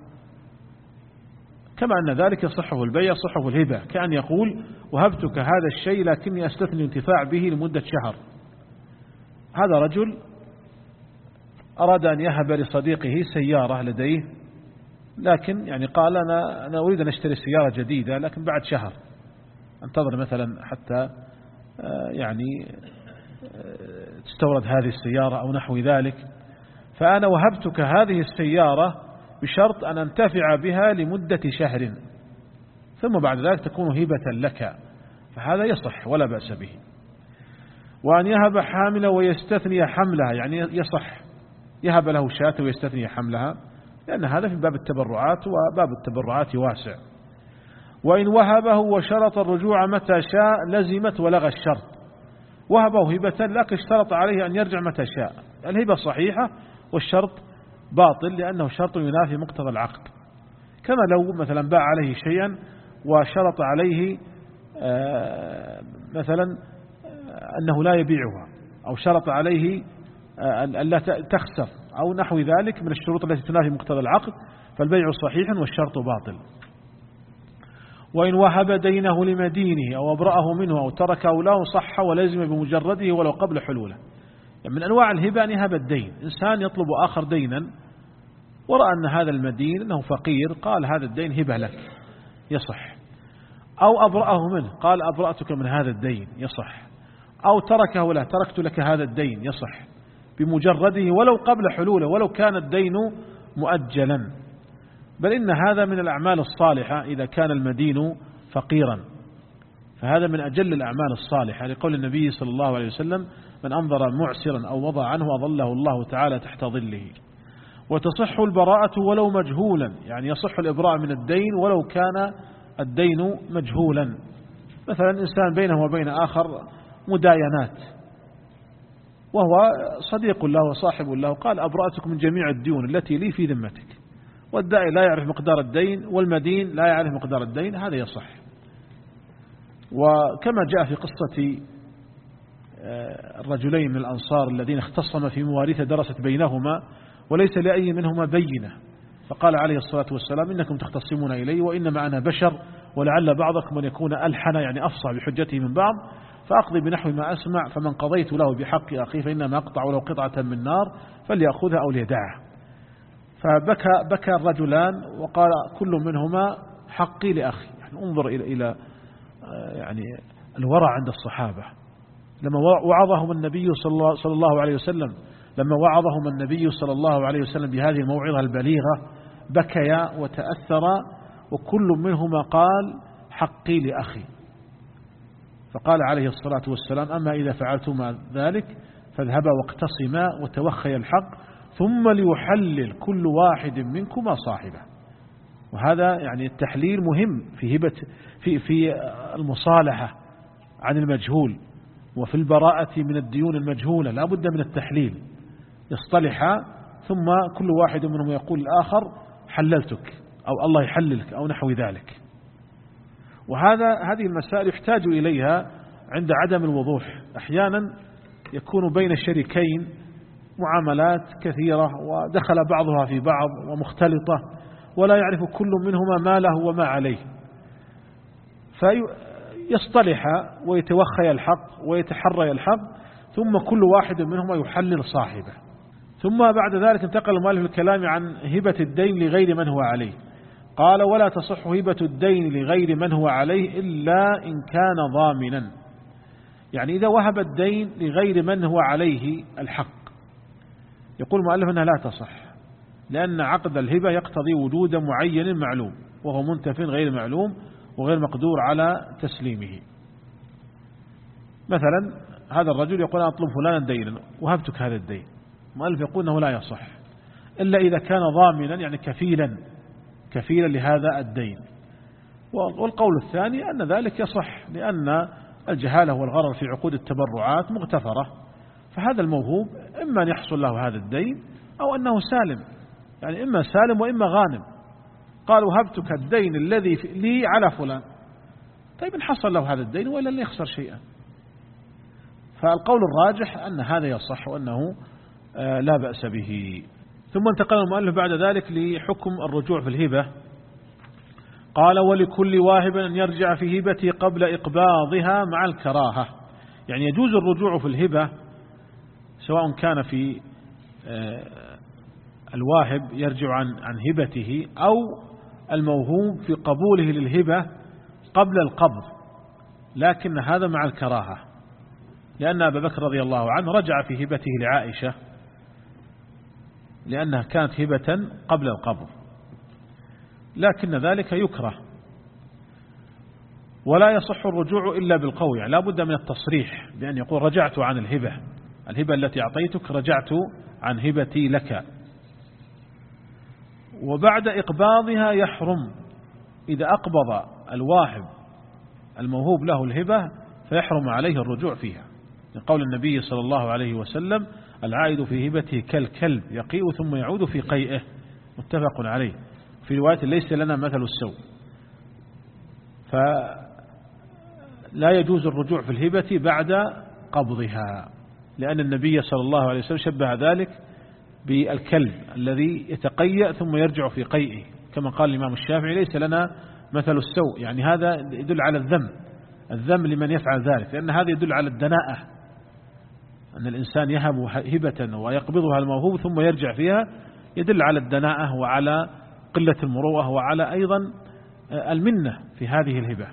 كما أن ذلك يصحه البيع يصحه الهبة، كأن يقول وهبتك هذا الشيء لكني أستثني الانتفاع به لمدة شهر. هذا رجل أراد أن يهب لصديقه سيارة لديه، لكن يعني قال أنا, أنا أريد أن أشتري سيارة جديدة لكن بعد شهر، انتظر مثلا حتى يعني تستورد هذه السيارة أو نحو ذلك، فأنا وهبتك هذه السيارة بشرط أن أنتفع بها لمدة شهر، ثم بعد ذلك تكون هبة لك، فهذا يصح ولا بأس به. وأن يهب حاملة ويستثني حملها، يعني يصح يهب له شاة ويستثني حملها، لأن هذا في باب التبرعات، وباب التبرعات واسع. وإن وهبه وشرط الرجوع متى شاء لزمت ولغى الشرط. وهبه هبة لكن اشترط عليه أن يرجع متى شاء، الهبة صحيحة والشرط باطل لأنه شرط ينافي مقتضى العقد. كما لو مثلا باع عليه شيئا وشرط عليه مثلا أنه لا يبيعها، أو شرط عليه أن لا تخسر أو نحو ذلك من الشروط التي تنافي مقتضى العقد، فالبيع صحيح والشرط باطل. وإن وهب دينه لمدينه أو أبرأه منه أو تركه له صح ولازم بمجرده ولو قبل حلوله. يعني من أنواع الهبة أن يهب الدين، إنسان يطلب آخر دينا ورأى أن هذا المدين أنه فقير قال هذا الدين هبة لك يصح، أو أبرأه منه قال أبرأتك من هذا الدين يصح، أو تركه له تركت لك هذا الدين يصح بمجرده ولو قبل حلوله ولو كان الدين مؤجلا. بل إن هذا من الأعمال الصالحة إذا كان المدين فقيرا، فهذا من أجل الأعمال الصالحة لقول النبي صلى الله عليه وسلم من أنظر معسرا أو وضع عنه أظله الله تعالى تحت ظله. وتصح البراءة ولو مجهولا، يعني يصح الإبراء من الدين ولو كان الدين مجهولا. مثلا إنسان بينه وبين آخر مداينات وهو صديق له وصاحب له، قال أبرأتك من جميع الديون التي لي في ذمتك، والداعي لا يعرف مقدار الدين والمدين لا يعرف مقدار الدين، هذا يصح. وكما جاء في قصة الرجلين من الأنصار الذين اختصما في مواريث درست بينهما وليس لأي منهما بينة، فقال عليه الصلاة والسلام إنكم تختصمون إلي وإنما أنا بشر ولعل بعضكم أن يكون ألحن يعني أفصح بحجته من بعض، فأقضي بنحو ما أسمع، فمن قضيت له بحق أخي فإنما أقطع له قطعة من نار فليأخذها أو ليدعها. فبكى بكى الرجلان وقال كل منهما حقي لأخي. يعني انظر إلى إلى يعني الورع عند الصحابة لما وعظهم النبي صلى الله عليه وسلم لما وعظهم النبي صلى الله عليه وسلم بهذه الموعظة البليغة بكيا وتأثرا وكل منهما قال حقي لأخي. فقال عليه الصلاة والسلام أما إذا فعلتما ذلك فاذهبا واقتصما وتوخيا الحق ثم ليحلل كل واحد منكما صاحبه. وهذا يعني التحليل مهم في هبة في في المصالحة عن المجهول وفي البراءة من الديون المجهولة لا بد من التحليل، يصطلحا ثم كل واحد منهم يقول الآخر حللتك أو الله يحللك أو نحو ذلك. وهذا هذه المسائل يحتاج إليها عند عدم الوضوح. أحيانا يكون بين الشريكين معاملات كثيرة ودخل بعضها في بعض ومختلطة ولا يعرف كل منهما ما له وما عليه، فيصطلح ويتوخي الحق ويتحرى الحق ثم كل واحد منهما يحلل صاحبه. ثم بعد ذلك انتقل المؤلف الكلام عن هبة الدين لغير من هو عليه. قال ولا تصح هبة الدين لغير من هو عليه إلا إن كان ضامنا. يعني إذا وهب الدين لغير من هو عليه الحق يقول المؤلف أنها لا تصح، لأن عقد الهبة يقتضي وجود معين معلوم وهو منتف غير معلوم وغير مقدور على تسليمه. مثلا هذا الرجل يقول أنا أطلب فلانا دينا وهبتك هذا الدين، المؤلف يقول أنه لا يصح إلا إذا كان ضامنا يعني كفيلا كفيلا لهذا الدين. والقول الثاني أن ذلك يصح لأن الجهالة والغرر في عقود التبرعات مغتفرة، فهذا الموهوب إما أن يحصل له هذا الدين أو أنه سالم، يعني إما سالم وإما غانم. قالوا هبتك الدين الذي لي على فلان، طيب إن حصل له هذا الدين وإلا لن يخسر شيئا. فالقول الراجح أن هذا يصح وأنه لا بأس به. ثم انتقل المؤلف بعد ذلك لحكم الرجوع في الهبة. قال ولكل واهب أن يرجع في هبته قبل إقباضها مع الكراهة. يعني يجوز الرجوع في الهبة سواء كان في الواهب يرجع عن عن هبته أو الموهوب في قبوله للهبة قبل القبض، لكن هذا مع الكراهة، لأن أبا بكر رضي الله عنه رجع في هبته لعائشة لأنها كانت هبة قبل القبض، لكن ذلك يكره. ولا يصح الرجوع إلا بالقول، يعني لا بد من التصريح بأن يقول رجعت عن الهبة الهبة التي أعطيتك رجعت عن هبتي لك. وبعد إقباضها يحرم، إذا أقبض الواهب الموهوب له الهبة فيحرم عليه الرجوع فيها، لقول النبي صلى الله عليه وسلم: العائد في هبته كالكلب يقيء ثم يعود في قيئه، متفق عليه. في رواية: ليس لنا مثل السوء. فلا يجوز الرجوع في الهبة بعد قبضها، لأن النبي صلى الله عليه وسلم شبه ذلك بالكلب الذي يتقيأ ثم يرجع في قيئه، كما قال الإمام الشافعي: ليس لنا مثل السوء، يعني هذا يدل على الذم الذم لمن يفعل ذلك، لأن هذا يدل على الدناءة، أن الإنسان يهب هبة ويقبضها الموهوب ثم يرجع فيها، يدل على الدناءة وعلى قلة المروءة وعلى أيضا المنة في هذه الهبة.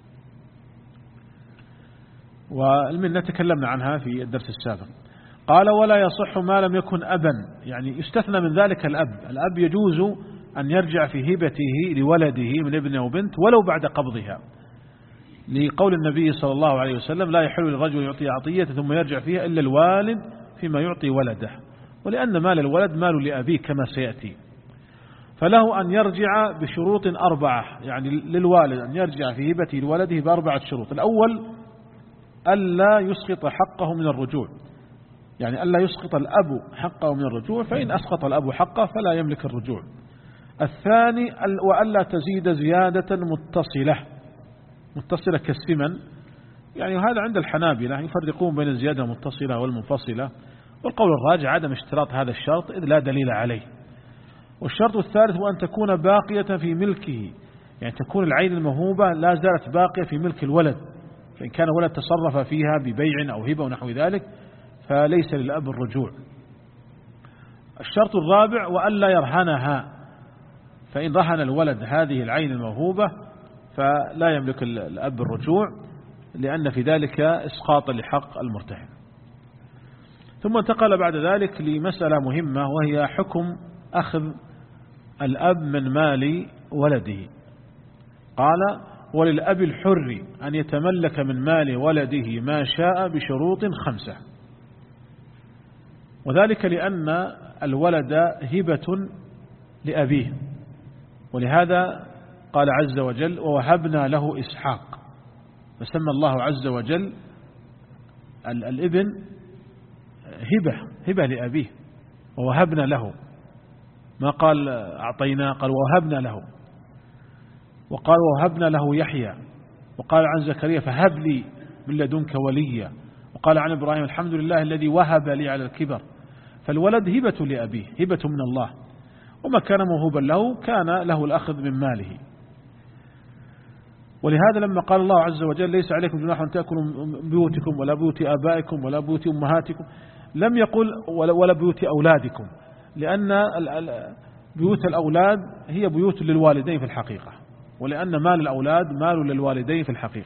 والمنة تكلمنا عنها في الدرس السابق. قال: ولا يصح ما لم يكن أبا، يعني يستثنى من ذلك الأب. الأب يجوز أن يرجع في هبته لولده من ابن أو بنت ولو بعد قبضها، لقول النبي صلى الله عليه وسلم: لا يحل للرجل يعطي عطية ثم يرجع فيها إلا الوالد فيما يعطي ولده، ولأن مال الولد مال لأبيه كما سيأتي. فله أن يرجع بشروط أربعة، يعني للوالد أن يرجع في هبته لولده بأربعة شروط. الأول: ألا يسقط حقه من الرجوع، يعني ألا يسقط الأب حقه من الرجوع، فإن أسقط الأب حقه فلا يملك الرجوع. الثاني: وألا تزيد زيادة متصلة متصلة كالسمن، يعني هذا عند الحنابلة يفرقون بين الزيادة المتصلة والمنفصلة، والقول الراجع عدم اشتراط هذا الشرط إذ لا دليل عليه. والشرط الثالث: وأن تكون باقية في ملكه، يعني تكون العين الموهوبة لا زالت باقية في ملك الولد، فإن كان الولد تصرف فيها ببيع أو هبة ونحو ذلك فليس للأب الرجوع. الشرط الرابع: وألا يرهنها، فإن رهن الولد هذه العين الموهوبة فلا يملك الأب الرجوع، لأن في ذلك إسقاطا لحق المرتهن. ثم انتقل بعد ذلك لمسألة مهمة، وهي حكم أخذ الأب من مال ولده. قال: وللأب الحر أن يتملك من مال ولده ما شاء بشروط خمسة، وذلك لأن الولد هبة لأبيه، ولهذا قال عز وجل: ووهبنا له إسحاق، فسمى الله عز وجل الابن هبة هبة لأبيه، ووهبنا له، ما قال أعطينا، قال ووهبنا له. وقال: ووهبنا له يحيى. وقال عن زكريا: فهب لي من لدنك وليا. وقال عن إبراهيم: الحمد لله الذي وهب لي على الكبر. فالولد هبة لأبيه، هبة من الله، وما كان موهوبا له كان له الأخذ من ماله. ولهذا لما قال الله عز وجل: ليس عليكم جناح أن تأكلوا من بيوتكم ولا بيوت آبائكم ولا بيوت أمهاتكم، لم يقل ولا بيوت أولادكم، لأن بيوت الأولاد هي بيوت للوالدين في الحقيقة، ولأن مال الأولاد مال للوالدين في الحقيقة.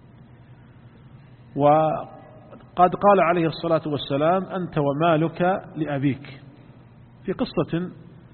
وقد قال عليه الصلاة والسلام: أنت ومالك لأبيك، في قصة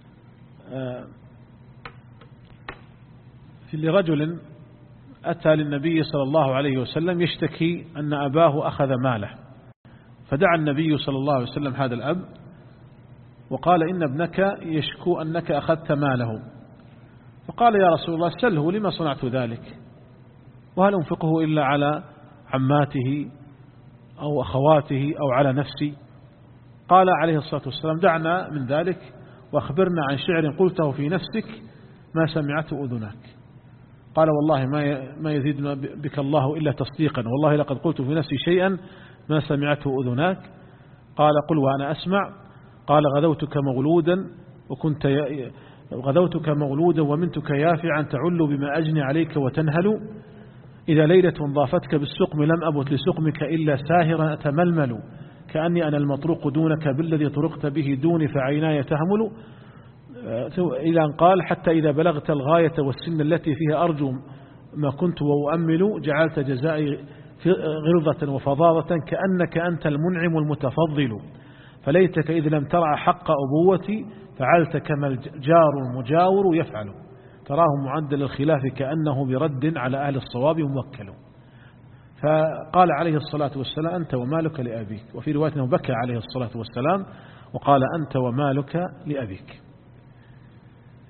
في لرجل أتى للنبي صلى الله عليه وسلم يشتكي أن أباه أخذ ماله، فدعا النبي صلى الله عليه وسلم هذا الأب وقال: إن ابنك يشكو أنك أخذت ماله. فقال: يا رسول الله سله لما صنعت ذلك، وهل أنفقه إلا على عماته أو أخواته أو على نفسي؟ قال عليه الصلاة والسلام: دعنا من ذلك وأخبرنا عن شعر قلته في نفسك ما سمعته أذناك. قال: والله ما يزيدنا بك الله إلا تصديقا، والله لقد قلت في نفسي شيئا ما سمعته أذناك. قال: قل وأنا أسمع. قال: غدوتك مغلودا وكنت غدوتك مغلودا ومنتك يافعا تعل بما أجني عليك وتنهل، إذا ليلة ضافتك بالسقم لم أبت لسقمك إلا ساهرا أتململ، كأني أنا المطروق دونك بالذي طرقت به دوني فعيناي تهمل. إلى أن قال: حتى إذا بلغت الغاية والسن التي فيها أرجو ما كنت وأؤمل، جعلت جزائي غلظة وفظاظة كأنك أنت المنعم المتفضل، فليتك إذ لم ترع حق أبوتي فعلت كما الجار المجاور يفعل، تراه معدل الخلاف كأنه برد على أهل الصواب موكل. فقال عليه الصلاة والسلام: أنت ومالك لأبيك. وفي رواية أنه بكى عليه الصلاة والسلام وقال: أنت ومالك لأبيك.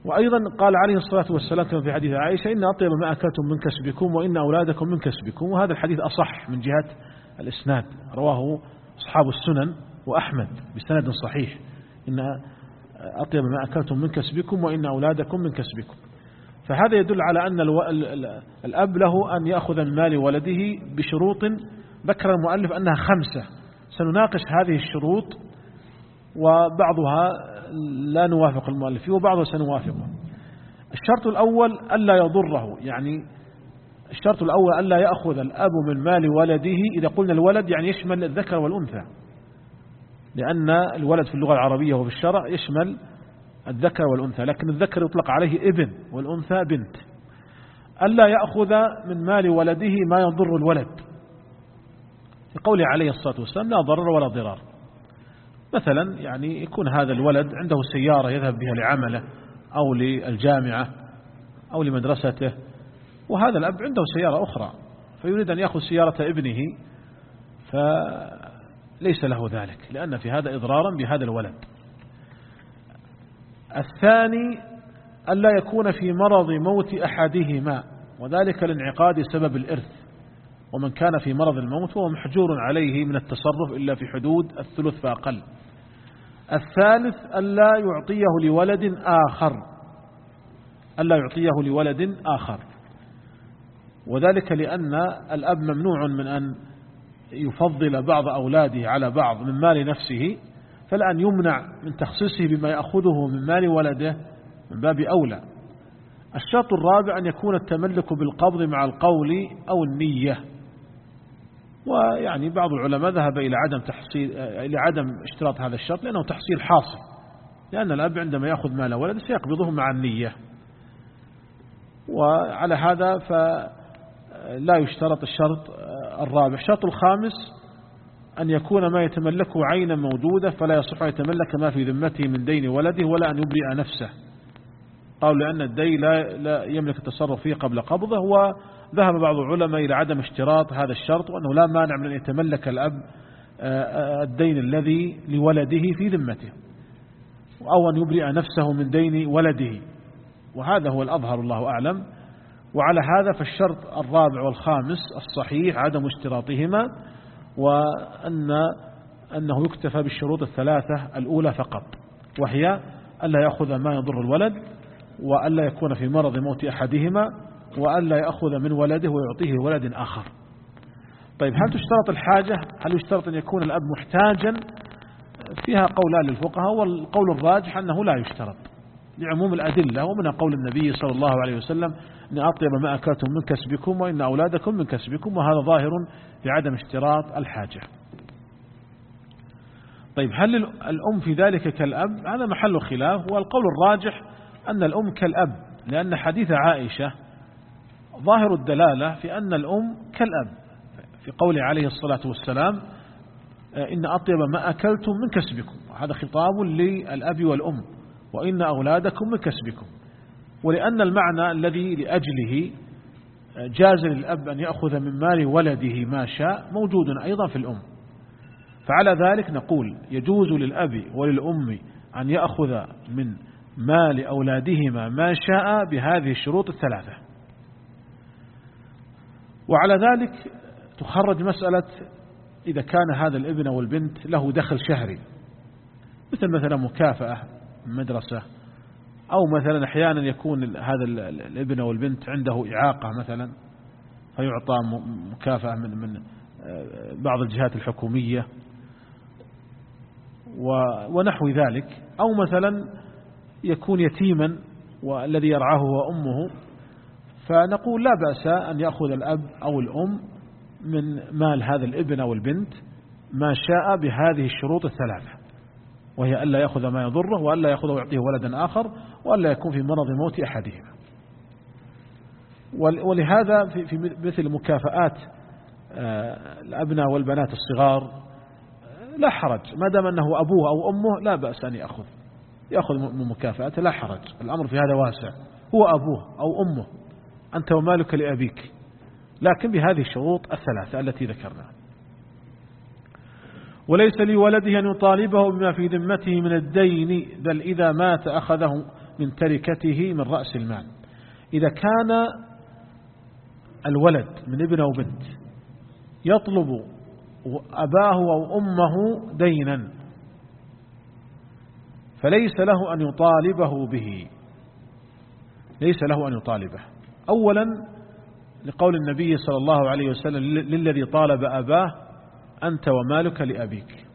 وأيضا قال عليه الصلاة والسلام كما في حديث عائشة إن أطيب ما أكلتم من كسبكم وإن أولادكم من كسبكم، وهذا الحديث أصح من جهة الإسناد، رواه أصحاب السنن وأحمد بسند صحيح، إن أطيب ما أكلتم من كسبكم وإن أولادكم من كسبكم. فهذا يدل على أن الأب له أن يأخذ من مال ولده بشروط ذكر المؤلف أنها خمسة، سنناقش هذه الشروط وبعضها لا نوافق المؤلف فيه وبعضها سنوافقه. الشرط الأول ألا يضره، يعني الشرط الأول ألا يأخذ الأب من مال ولده. إذا قلنا الولد يعني يشمل الذكر والأنثى، لأن الولد في اللغة العربية وفي الشرع يشمل الذكر والأنثى، لكن الذكر يطلق عليه ابن والأنثى بنت. ألا يأخذ من مال ولده ما يضر الولد، في قوله عليه الصلاة والسلام لا ضرر ولا ضرار. مثلا يعني يكون هذا الولد عنده سيارة يذهب بها لعمله أو للجامعة أو لمدرسته، وهذا الأب عنده سيارة أخرى فيريد أن يأخذ سيارة ابنه، فليس له ذلك، لأن في هذا إضرارا بهذا الولد. الثاني ألا يكون في مرض موت أحدهما، وذلك لانعقاد سبب الإرث، ومن كان في مرض الموت وهو محجور عليه من التصرف إلا في حدود الثلث فأقل. الثالث ألا يعطيه لولد آخر، ألا يعطيه لولد آخر، وذلك لأن الأب ممنوع من أن يفضل بعض أولاده على بعض من مال نفسه، فالآن يمنع من تخصيصه بما يأخذه من مال ولده من باب أولى. الشرط الرابع أن يكون التملك بالقبض مع القول أو النية، ويعني بعض العلماء ذهب إلى عدم تحصيل إلى عدم اشتراط هذا الشرط لأنه تحصيل حاصل، لأن الأب عندما يأخذ مال ولد سيقبضه مع النية، وعلى هذا فلا يشترط الشرط الرابع. الشرط الخامس أن يكون ما يتملكه عينا موجودة، فلا يصح أن يتملك ما في ذمته من دين ولده ولا أن يبرئ نفسه، قالوا لأن الدين لا, لا يملك التصرف فيه قبل قبضه. وذهب بعض العلماء إلى عدم اشتراط هذا الشرط، وأنه لا مانع من أن يتملك الأب الدين الذي لولده في ذمته، أو أن يبرئ نفسه من دين ولده، وهذا هو الأظهر الله أعلم. وعلى هذا فالشرط الرابع والخامس الصحيح عدم اشتراطهما، وأن أنه يكتفى بالشروط الثلاثة الأولى فقط، وهي ألا يأخذ ما يضر الولد، وألا يكون في مرض موت أحدهما، وألا يأخذ من ولده ويعطيه لولد آخر. طيب هل تشترط الحاجة؟ هل يشترط أن يكون الأب محتاجا؟ فيها قولان للفقهاء، والقول الراجح أنه لا يشترط لعموم الأدلة، ومن قول النبي صلى الله عليه وسلم إن أطيب ما أكلتم من كسبكم وإن أولادكم من كسبكم، وهذا ظاهر في عدم اشتراط الحاجة. طيب هل الأم في ذلك كالأب؟ هذا محل خلاف، والقول الراجح أن الأم كالأب، لأن حديث عائشة ظاهر الدلالة في أن الأم كالأب، في قوله عليه الصلاة والسلام إن أطيب ما أكلتم من كسبكم، هذا خطاب للأب والأم، وإن أولادكم من كسبكم. ولأن المعنى الذي لأجله جاز للأب أن يأخذ من مال ولده ما شاء موجود أيضا في الأم، فعلى ذلك نقول يجوز للأب وللأم أن يأخذ من مال أولادهما ما شاء بهذه الشروط الثلاثة. وعلى ذلك تخرج مسألة إذا كان هذا الابن والبنت له دخل شهري، مثل مثلا مكافأة مدرسة، أو مثلا أحيانا يكون هذا الابن والبنت عنده إعاقة مثلا فيعطى مكافأة من من بعض الجهات الحكومية ونحو ذلك، أو مثلا يكون يتيما والذي يرعاه هو أمه، فنقول لا بأس أن يأخذ الأب أو الأم من مال هذا الابن أو البنت ما شاء بهذه الشروط الثلاثة، وهي ألا يأخذ ما يضره، وألا يأخذ ويعطيه ولدا آخر، وألا يكون في مرض موت أحدهما. ولهذا في مثل مكافآت الأبناء والبنات الصغار لا حرج، ما دام أنه أبوه أو أمه لا بأس أن يأخذ يأخذ من مكافأته، لا حرج، الأمر في هذا واسع، هو أبوه أو أمه، أنت ومالك لأبيك، لكن بهذه الشروط الثلاثة التي ذكرناها. وليس لولده أن يطالبه بما في ذمته من الدين، بل إذا مات أخذه من تركته من رأس المال. إذا كان الولد من ابن أو بنت يطلب أباه أو أمه دينا فليس له أن يطالبه به، ليس له أن يطالبه. أولا لقول النبي صلى الله عليه وسلم للذي طالب أباه أنت ومالك لأبيك،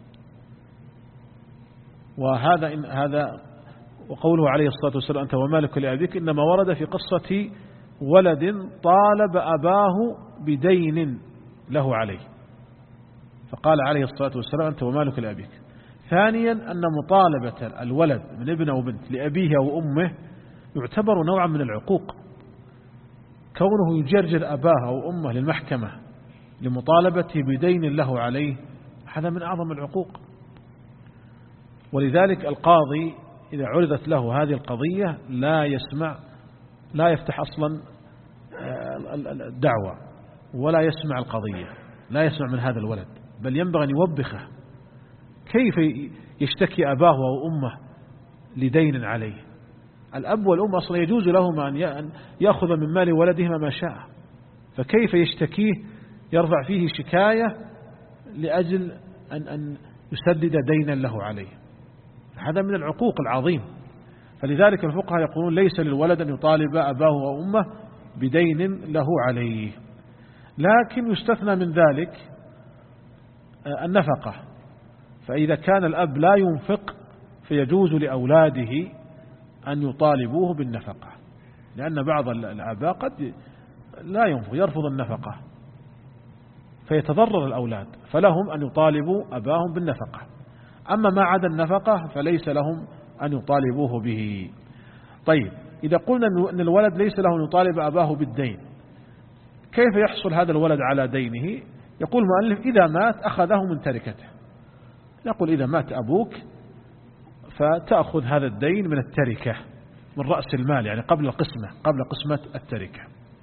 وهذا إن هذا وقوله عليه الصلاة والسلام أنت ومالك لأبيك إنما ورد في قصة ولد طالب أباه بدين له عليه، فقال عليه الصلاة والسلام أنت ومالك لأبيك. ثانيا أن مطالبة الولد من ابن أو بنت لأبيه أو أمه يعتبر نوعا من العقوق، كونه يجرجر أباه أو أمه للمحكمة لمطالبته بدين له عليه هذا من أعظم العقوق. ولذلك القاضي إذا عرضت له هذه القضية لا يسمع، لا يفتح أصلا الدعوة ولا يسمع القضية، لا يسمع من هذا الولد، بل ينبغي أن يوبخه كيف يشتكي أباه أو أمه لدين عليه. الأب والأم أصلا يجوز لهما أن يأخذ من مال ولدهما ما شاء، فكيف يشتكيه يرفع فيه شكاية لأجل أن أن يسدد دينا له عليه؟ هذا من العقوق العظيم. فلذلك الفقهاء يقولون ليس للولد أن يطالب أباه أو أمه بدين له عليه، لكن يستثنى من ذلك النفقة. فإذا كان الأب لا ينفق فيجوز لأولاده أن يطالبوه بالنفقة، لأن بعض الآباء قد لا ينفق يرفض النفقة فيتضرر الأولاد، فلهم أن يطالبوا أباهم بالنفقة. أما ما عدا النفقة فليس لهم أن يطالبوه به. طيب إذا قلنا أن الولد ليس له أن يطالب أباه بالدين، كيف يحصل هذا الولد على دينه؟ يقول المؤلف إذا مات أخذه من تركته. نقول إذا مات أبوك فتأخذ هذا الدين من التركة من رأس المال، يعني قبل القسمة، قبل قسمة التركة.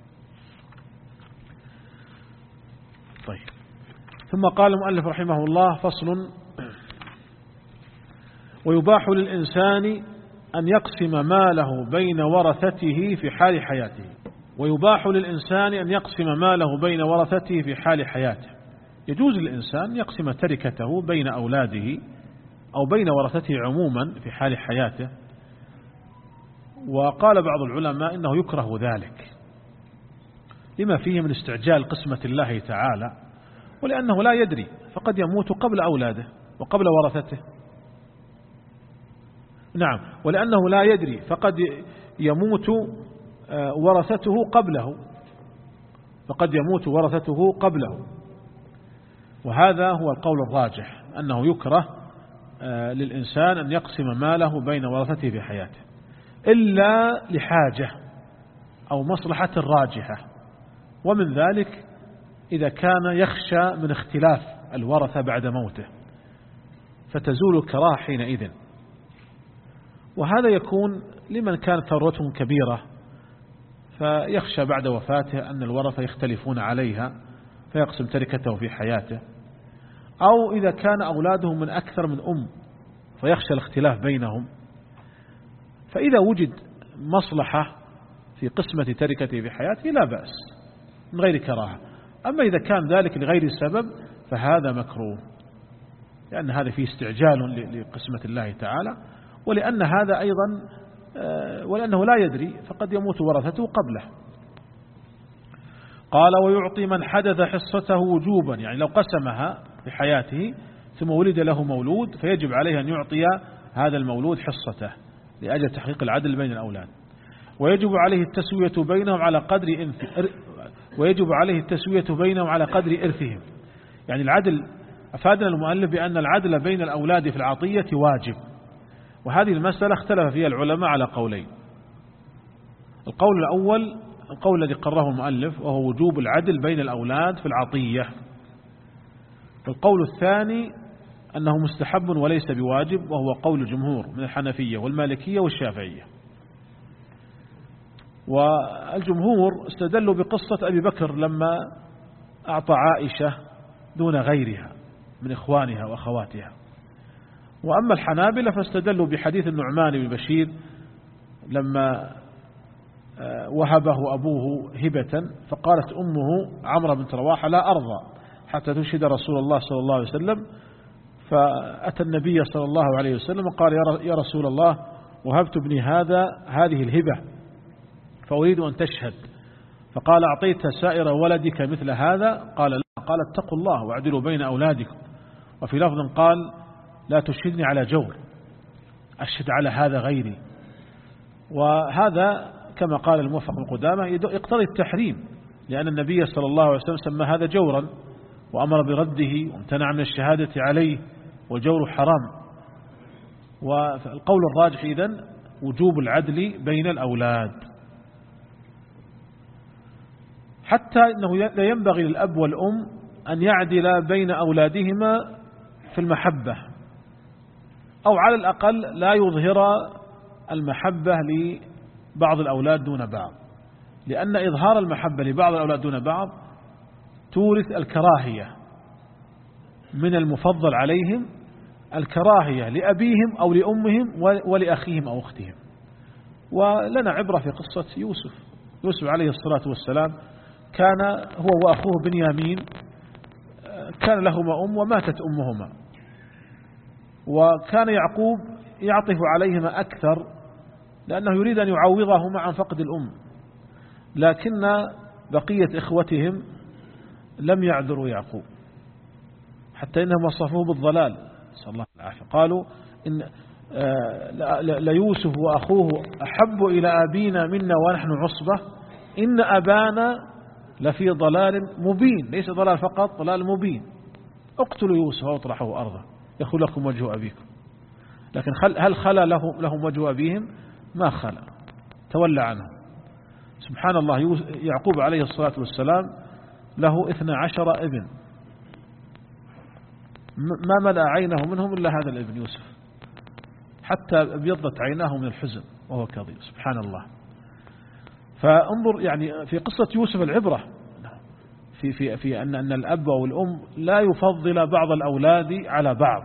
طيب ثم قال المؤلف رحمه الله فصل: ويباح للإنسان أن يقسم ماله بين ورثته في حال حياته. ويباح للإنسان أن يقسم ماله بين ورثته في حال حياته. يجوز للإنسان يقسم تركته بين أولاده أو بين ورثته عموما في حال حياته. وقال بعض العلماء إنه يكره ذلك لما فيه من استعجال قسمة الله تعالى، ولأنه لا يدري، فقد يموت قبل أولاده وقبل ورثته. نعم، ولأنه لا يدري فقد يموت ورثته قبله، فقد يموت ورثته قبله. وهذا هو القول الراجح، أنه يكره للإنسان أن يقسم ماله بين ورثته في حياته إلا لحاجة أو مصلحة راجحة، ومن ذلك إذا كان يخشى من اختلاف الورثة بعد موته فتزول الكراهة حينئذ. وهذا يكون لمن كانت ثروتهم كبيرة فيخشى بعد وفاته أن الورثة يختلفون عليها فيقسم تركته في حياته، أو إذا كان أولاده من أكثر من أم فيخشى الاختلاف بينهم. فإذا وجد مصلحة في قسمة تركته في حياته لا بأس من غير كراهة. أما إذا كان ذلك لغير سبب فهذا مكروه، لأن هذا فيه استعجال لقسمة الله تعالى، ولأن هذا أيضا ولأنه لا يدري فقد يموت ورثته قبله. قال: ويعطي من حدث حصته وجوبا، يعني لو قسمها في حياته ثم ولد له مولود فيجب عليه أن يعطي هذا المولود حصته لأجل تحقيق العدل بين الأولاد. ويجب عليه التسوية بينهم على قدر ويجب عليه التسوية بينهم على قدر إرثهم. يعني العدل، أفادنا المؤلف بأن العدل بين الأولاد في العطية واجب، وهذه المسألة اختلف فيها العلماء على قولين. القول الأول القول الذي قرره المؤلف وهو وجوب العدل بين الأولاد في العطية. القول الثاني أنه مستحب وليس بواجب، وهو قول الجمهور من الحنفية والمالكية والشافعية. والجمهور استدلوا بقصة أبي بكر لما أعطى عائشة دون غيرها من إخوانها وأخواتها. وأما الحنابلة فاستدلوا بحديث النعمان بن بشير لما وهبه أبوه هبة فقالت أمه عمرو بنت رواحة لا أرضى حتى تشهد رسول الله صلى الله عليه وسلم. فأتى النبي صلى الله عليه وسلم وقال يا رسول الله وهبت ابني هذا هذه الهبة فأريد أن تشهد. فقال أعطيت سائر ولدك مثل هذا؟ قال لا. قال اتقوا الله واعدلوا بين أولادكم. وفي لفظ قال لا تشهدني على جور، أشهد على هذا غيري. وهذا كما قال الموفق القدامى يقتضي التحريم، لأن النبي صلى الله عليه وسلم سمى هذا جورا وأمر برده وامتنع من الشهادة عليه، وجور حرام. والقول الراجح إذن وجوب العدل بين الأولاد، حتى أنه لا ينبغي للأب والأم أن يعدل بين أولادهما في المحبة، أو على الأقل لا يظهر المحبة لبعض الأولاد دون بعض، لأن إظهار المحبة لبعض الأولاد دون بعض تورث الكراهية من المفضل عليهم، الكراهية لأبيهم أو لأمهم ولأخيهم أو أختهم. ولنا عبرة في قصة يوسف. يوسف عليه الصلاة والسلام كان هو وأخوه بنيامين كان لهما أم وماتت أمهما، وكان يعقوب يعطف عليهما أكثر لأنه يريد أن يعوضهما عن فقد الأم، لكن بقية إخوتهم لم يعذروا يعقوب حتى إنهم وصفوه بالضلال، صلى الله عليه وسلم. قالوا إن ليوسف وأخوه أحب إلى أبينا منا ونحن عصبة إن أبانا لفي ضلال مبين. ليس ضلال فقط، ضلال مبين. اقتلوا يوسف واطرحوا أرضه يخل لكم وجه أبيكم. لكن هل خلى لهم, لهم وجه أبيهم؟ ما خلى، تولى عنهم. سبحان الله، يعقوب عليه الصلاة والسلام له اثنى عشر ابن، ما ملأ عينه منهم إلا هذا الابن يوسف، حتى ابيضت عيناه من الحزن وهو كظيم. سبحان الله. فانظر يعني في قصة يوسف العبرة في في في أن أن الأب والأم لا يفضل بعض الأولاد على بعض.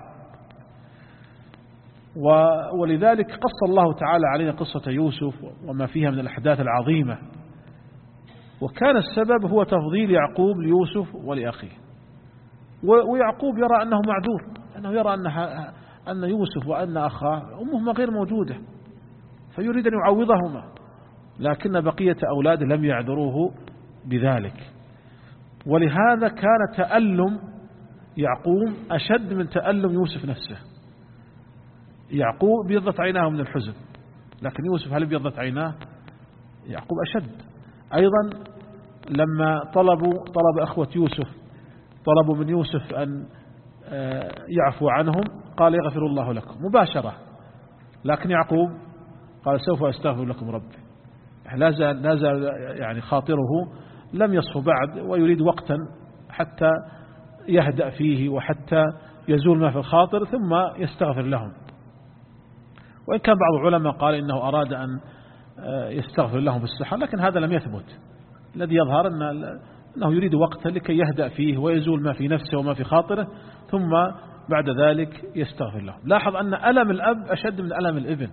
ولذلك قص الله تعالى علينا قصة يوسف وما فيها من الأحداث العظيمة، وكان السبب هو تفضيل يعقوب ليوسف ولأخيه. ويعقوب يرى أنه معذور، أنه يرى أن أن يوسف وأن أخاه أمهما غير موجودة، فيريد أن يعوضهما، لكن بقية أولاده لم يعذروه بذلك. ولهذا كان تألم يعقوب أشد من تألم يوسف نفسه. يعقوب بيضت عيناه من الحزن، لكن يوسف هل بيضت عيناه؟ يعقوب أشد. أيضا لما طلبوا طلب أخوة يوسف طلبوا من يوسف أن يعفو عنهم قال يغفر الله لكم مباشرة، لكن يعقوب قال سوف أستغفر لكم ربي. لا زال لا زال يعني خاطره لم يصف بعد، ويريد وقتا حتى يهدأ فيه وحتى يزول ما في الخاطر ثم يستغفر لهم. وإن كان بعض العلماء قال إنه أراد أن يستغفر لهم في السحر، لكن هذا لم يثبت. الذي يظهر أن أنه يريد وقتا لكي يهدأ فيه ويزول ما في نفسه وما في خاطره، ثم بعد ذلك يستغفر لهم. لاحظ أن ألم الأب أشد من ألم الابن.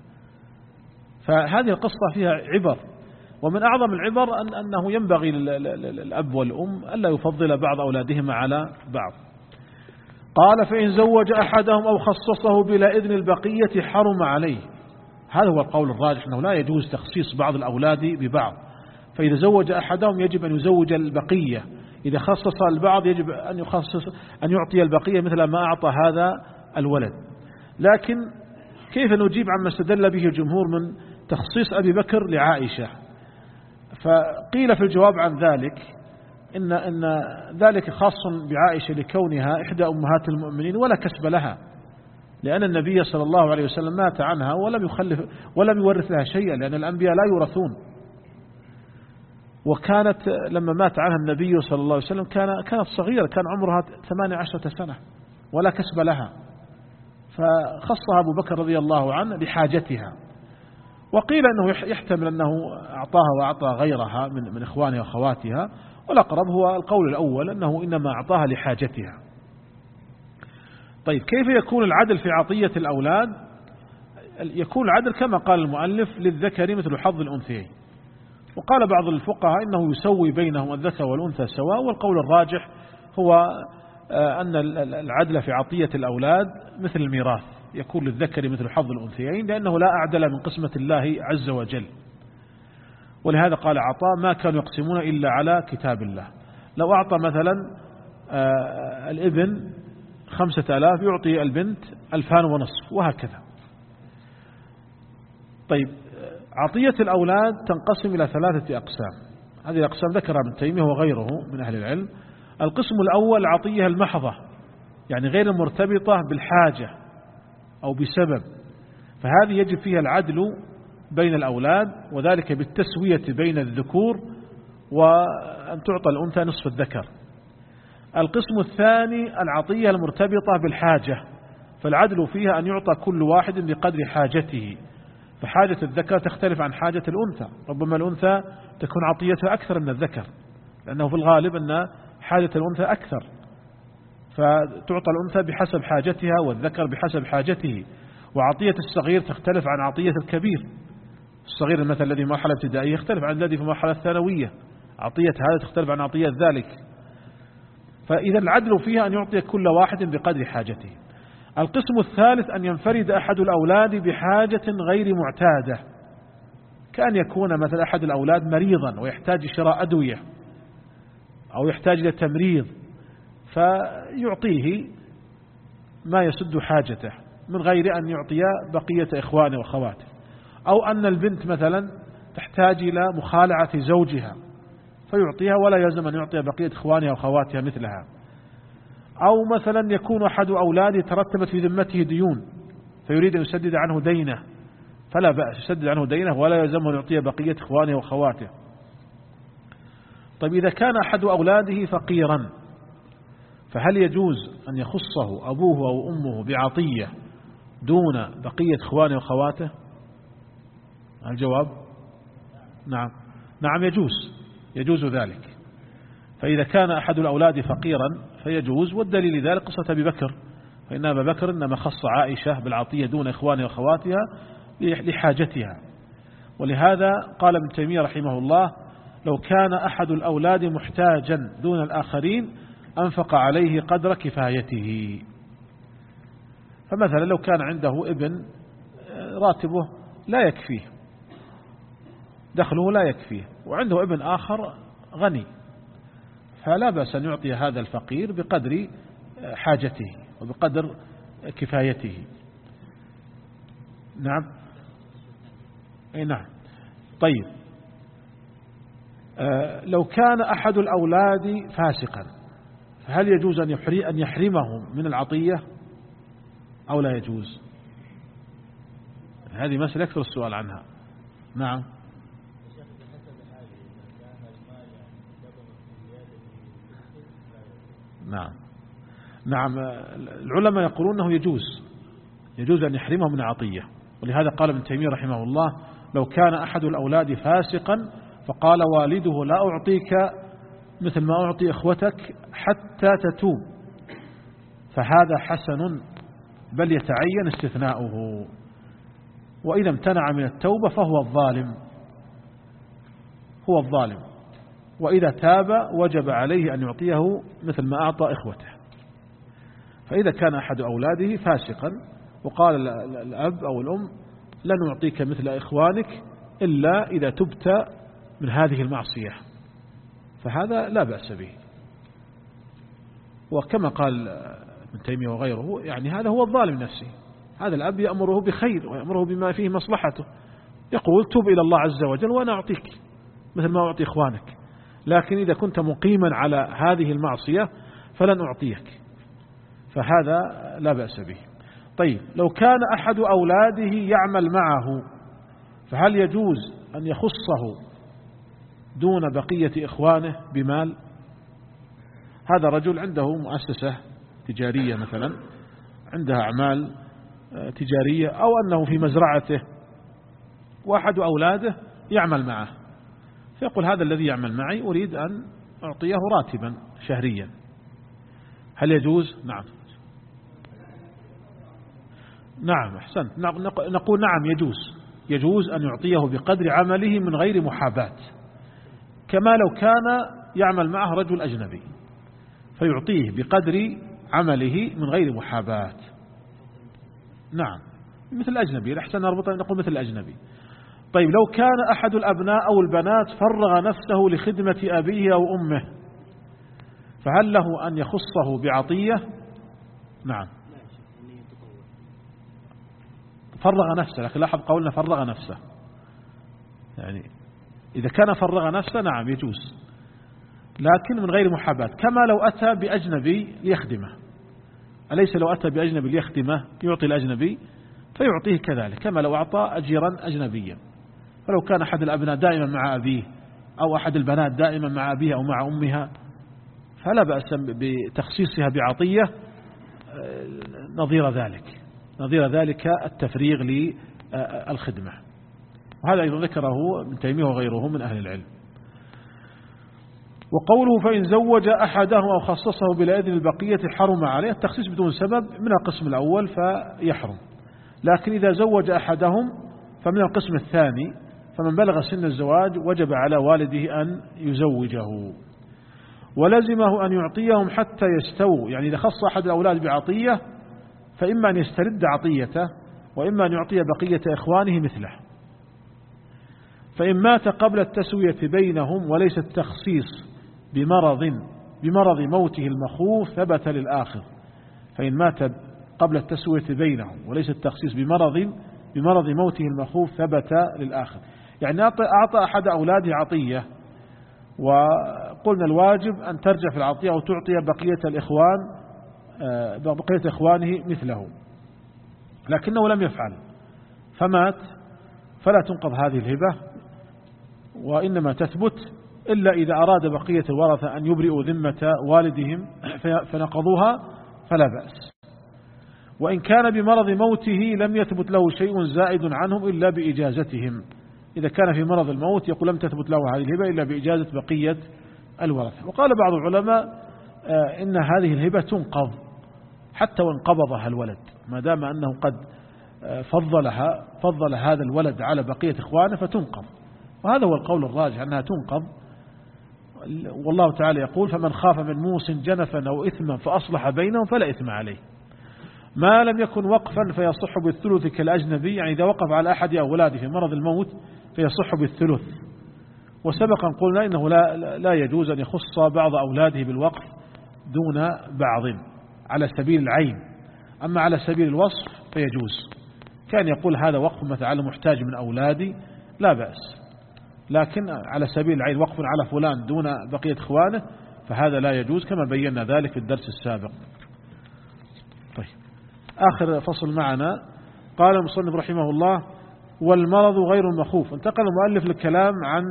فهذه القصة فيها عبر، ومن أعظم العبر أن أنه ينبغي للأب والأم ألا يفضل بعض أولادهما على بعض. قال فإن زوج أحدهم أو خصصه بلا إذن البقية حرم عليه. هذا هو القول الراجح، أنه لا يجوز تخصيص بعض الأولاد ببعض. فإذا زوج أحدهم يجب أن يزوج البقية، إذا خصص البعض يجب أن يخصص أن يعطي البقية مثل ما أعطى هذا الولد. لكن كيف نجيب عما استدل به الجمهور من تخصيص أبي بكر لعائشة؟ فقيل في الجواب عن ذلك إن, إن ذلك خاص بعائشة لكونها إحدى أمهات المؤمنين ولا كسب لها، لأن النبي صلى الله عليه وسلم مات عنها ولم يخلف ولم يورث لها شيئا، لأن الأنبياء لا يورثون. وكانت لما مات عنها النبي صلى الله عليه وسلم كان كانت صغيرة، كان عمرها ثمانية عشرة سنة ولا كسب لها، فخصها أبو بكر رضي الله عنه لحاجتها. وقيل أنه يحتمل أنه أعطاها وأعطى غيرها من من إخوانها وأخواتها، والأقرب هو القول الأول أنه إنما أعطاها لحاجتها. طيب كيف يكون العدل في عطية الأولاد؟ يكون العدل كما قال المؤلف للذكر مثل حظ الأنثيين. وقال بعض الفقهاء إنه يسوي بينهم الذكر والأنثى سواء، والقول الراجح هو أن العدل في عطية الأولاد مثل الميراث، يكون للذكر مثل حظ الأنثيين، لأنه لا أعدل من قسمة الله عز وجل. ولهذا قال عطاء ما كانوا يقسمون إلا على كتاب الله. لو أعطى مثلا الابن خمسة آلاف يعطي البنت ألفان ونصف وهكذا. طيب عطية الأولاد تنقسم إلى ثلاثة أقسام، هذه الأقسام ذكرها ابن تيمية وغيره من أهل العلم. القسم الأول عطية المحضة، يعني غير المرتبطة بالحاجة أو بسبب، فهذه يجب فيها العدل بين الأولاد، وذلك بالتسوية بين الذكور، وأن تعطى الأنثى نصف الذكر. القسم الثاني العطية المرتبطة بالحاجة، فالعدل فيها أن يعطى كل واحد بقدر حاجته، فحاجة الذكر تختلف عن حاجة الأنثى، ربما الأنثى تكون عطيتها أكثر من الذكر، لأنه في الغالب أن حاجة الأنثى أكثر، فتعطى الأنثى بحسب حاجتها والذكر بحسب حاجته. وعطية الصغير تختلف عن عطية الكبير، الصغير المثل الذي في مرحلة ابتدائية يختلف عن الذي في مرحلة ثانوية، عطية هذا تختلف عن عطية ذلك. فإذا العدل فيها أن يعطي كل واحد بقدر حاجته. القسم الثالث أن ينفرد أحد الأولاد بحاجة غير معتادة، كأن يكون مثلا أحد الأولاد مريضا ويحتاج شراء أدوية أو يحتاج إلى تمريض، فيعطيه ما يسد حاجته من غير أن يعطي بقية إخوانه وأخواته. أو أن البنت مثلا تحتاج إلى مخالعة زوجها فيعطيها ولا يلزم أن يعطي بقية إخوانها وأخواتها مثلها. أو مثلا يكون أحد أولاده ترتبت في ذمته ديون فيريد أن يسدد عنه دينه، فلا بأس يسدد عنه دينه ولا يلزم أن يعطي بقية إخوانه وأخواته. طيب إذا كان أحد أولاده فقيرا فهل يجوز أن يخصه أبوه أو أمه بعطية دون بقية إخوانه وأخواته؟ الجواب نعم، نعم يجوز، يجوز ذلك. فإذا كان أحد الأولاد فقيرا فيجوز، والدليل لذلك قصة أبي بكر، فإن أبا بكر إنما خص عائشة بالعطية دون إخوانها وأخواتها لحاجتها. ولهذا قال ابن تيمية رحمه الله لو كان أحد الأولاد محتاجا دون الآخرين أنفق عليه قدر كفايته. فمثلا لو كان عنده ابن راتبه لا يكفيه، دخله لا يكفيه، وعنده ابن آخر غني، فلا بأس أن يعطي هذا الفقير بقدر حاجته وبقدر كفايته. نعم أي نعم. طيب آه لو كان أحد الأولاد فاسقا فهل يجوز أن يحري أن يحرمهم من العطية أو لا يجوز؟ هذه مسألة يكثر السؤال عنها. نعم نعم نعم العلماء يقولون أنه يجوز يجوز أن يحرمهم من عطية، ولهذا قال ابن تيمية رحمه الله لو كان أحد الأولاد فاسقا فقال والده لا أعطيك مثل ما أعطي إخوتك حتى تتوب، فهذا حسن بل يتعين استثناؤه، وإذا امتنع من التوبة فهو الظالم، هو الظالم، وإذا تاب وجب عليه أن يعطيه مثل ما أعطى إخوته. فإذا كان أحد أولاده فاسقا وقال الأب أو الأم لن نعطيك مثل إخوانك إلا إذا تبت من هذه المعصية، فهذا لا بأس به. وكما قال ابن تيمية وغيره يعني هذا هو الظالم نفسه، هذا الأب يأمره بخير ويأمره بما فيه مصلحته، يقول توب إلى الله عز وجل وأنا أعطيك مثل ما أعطي إخوانك، لكن إذا كنت مقيما على هذه المعصية فلن أعطيك، فهذا لا بأس به. طيب لو كان أحد أولاده يعمل معه فهل يجوز أن يخصه دون بقية إخوانه بمال؟ هذا رجل عنده مؤسسة تجارية مثلا، عندها أعمال تجارية، أو أنه في مزرعته وأحد أولاده يعمل معه، فيقول هذا الذي يعمل معي أريد أن أعطيه راتبا شهريا، هل يجوز؟ نعم نعم أحسنت، نقول نعم يجوز يجوز أن يعطيه بقدر عمله من غير محاباة، كما لو كان يعمل معه رجل أجنبي فيعطيه بقدر عمله من غير محاباة. نعم مثل الأجنبي، الأحسن نربط نقول مثل الأجنبي. طيب لو كان أحد الأبناء أو البنات فرغ نفسه لخدمة أبيه أو أمه فهل له أن يخصه بعطية؟ نعم فرغ نفسه، لكن لاحظ قولنا فرغ نفسه، يعني إذا كان فرغ نفسه نعم يجوز، لكن من غير محاباة، كما لو أتى بأجنبي ليخدمه. أليس لو أتى بأجنبي ليخدمه يعطي الأجنبي فيعطيه كذلك، كما لو أعطى أجيرا أجنبيا. فلو كان أحد الأبناء دائما مع أبيه أو أحد البنات دائما مع أبيها أو مع أمها فلا بأس بتخصيصها بعطية نظير ذلك نظير ذلك التفريغ للخدمة. وهذا أيضا ذكره ابن تيمية وغيره من أهل العلم. وقوله فإن زوج أحدهم أو خصصه بلا إذن البقية حرم عليه، التخصيص بدون سبب من القسم الأول فيحرم، لكن إذا زوج أحدهم فمن القسم الثاني، فمن بلغ سن الزواج وجب على والده أن يزوجه، ولزمه أن يعطيهم حتى يستووا، يعني إذا خص أحد الأولاد بعطية فإما أن يسترد عطيته وإما أن يعطي بقية إخوانه مثله. فإن مات قبل التسوية بينهم وليس التخصيص بمرض بمرض موته المخوف ثبت للآخر، فإن مات قبل التسوية بينهم وليس التخصيص بمرض بمرض موته المخوف ثبت للآخر. يعني أعطى أحد أولاده عطية وقلنا الواجب أن ترجع في العطية أو تعطي بقية الإخوان بقية إخوانه مثله، لكنه لم يفعل فمات، فلا تنقض هذه الهبة وإنما تثبت إلا إذا أراد بقية الورثة أن يبرئوا ذمة والدهم فنقضوها فلا بأس. وإن كان بمرض موته لم يثبت له شيء زائد عنهم إلا بإجازتهم، إذا كان في مرض الموت يقول لم تثبت له هذه الهبة إلا بإجازة بقية الورثة. وقال بعض العلماء إن هذه الهبة تنقض حتى وإن قبضها الولد، ما دام أنه قد فضلها فضل هذا الولد على بقية إخوانه فتنقض، وهذا هو القول الراجح أنها تنقض. والله تعالى يقول فمن خاف من موص جنفا أو إثما فأصلح بينهم فلا إثم عليه، ما لم يكن وقفا فيصح بالثلث كالأجنبي، يعني إذا وقف على أحد أولاده في مرض الموت فيصح بالثلث. وسبقا قلنا إنه لا, لا يجوز أن يخص بعض أولاده بالوقف دون بعض على سبيل العين، أما على سبيل الوصف فيجوز. كان يقول هذا وقف مثلا على محتاج من أولادي لا بأس، لكن على سبيل العين وقف على فلان دون بقية إخوانه فهذا لا يجوز، كما بينا ذلك في الدرس السابق. طيب آخر فصل معنا، قال المصنف رحمه الله والمرض غير المخوف. انتقل المؤلف للكلام عن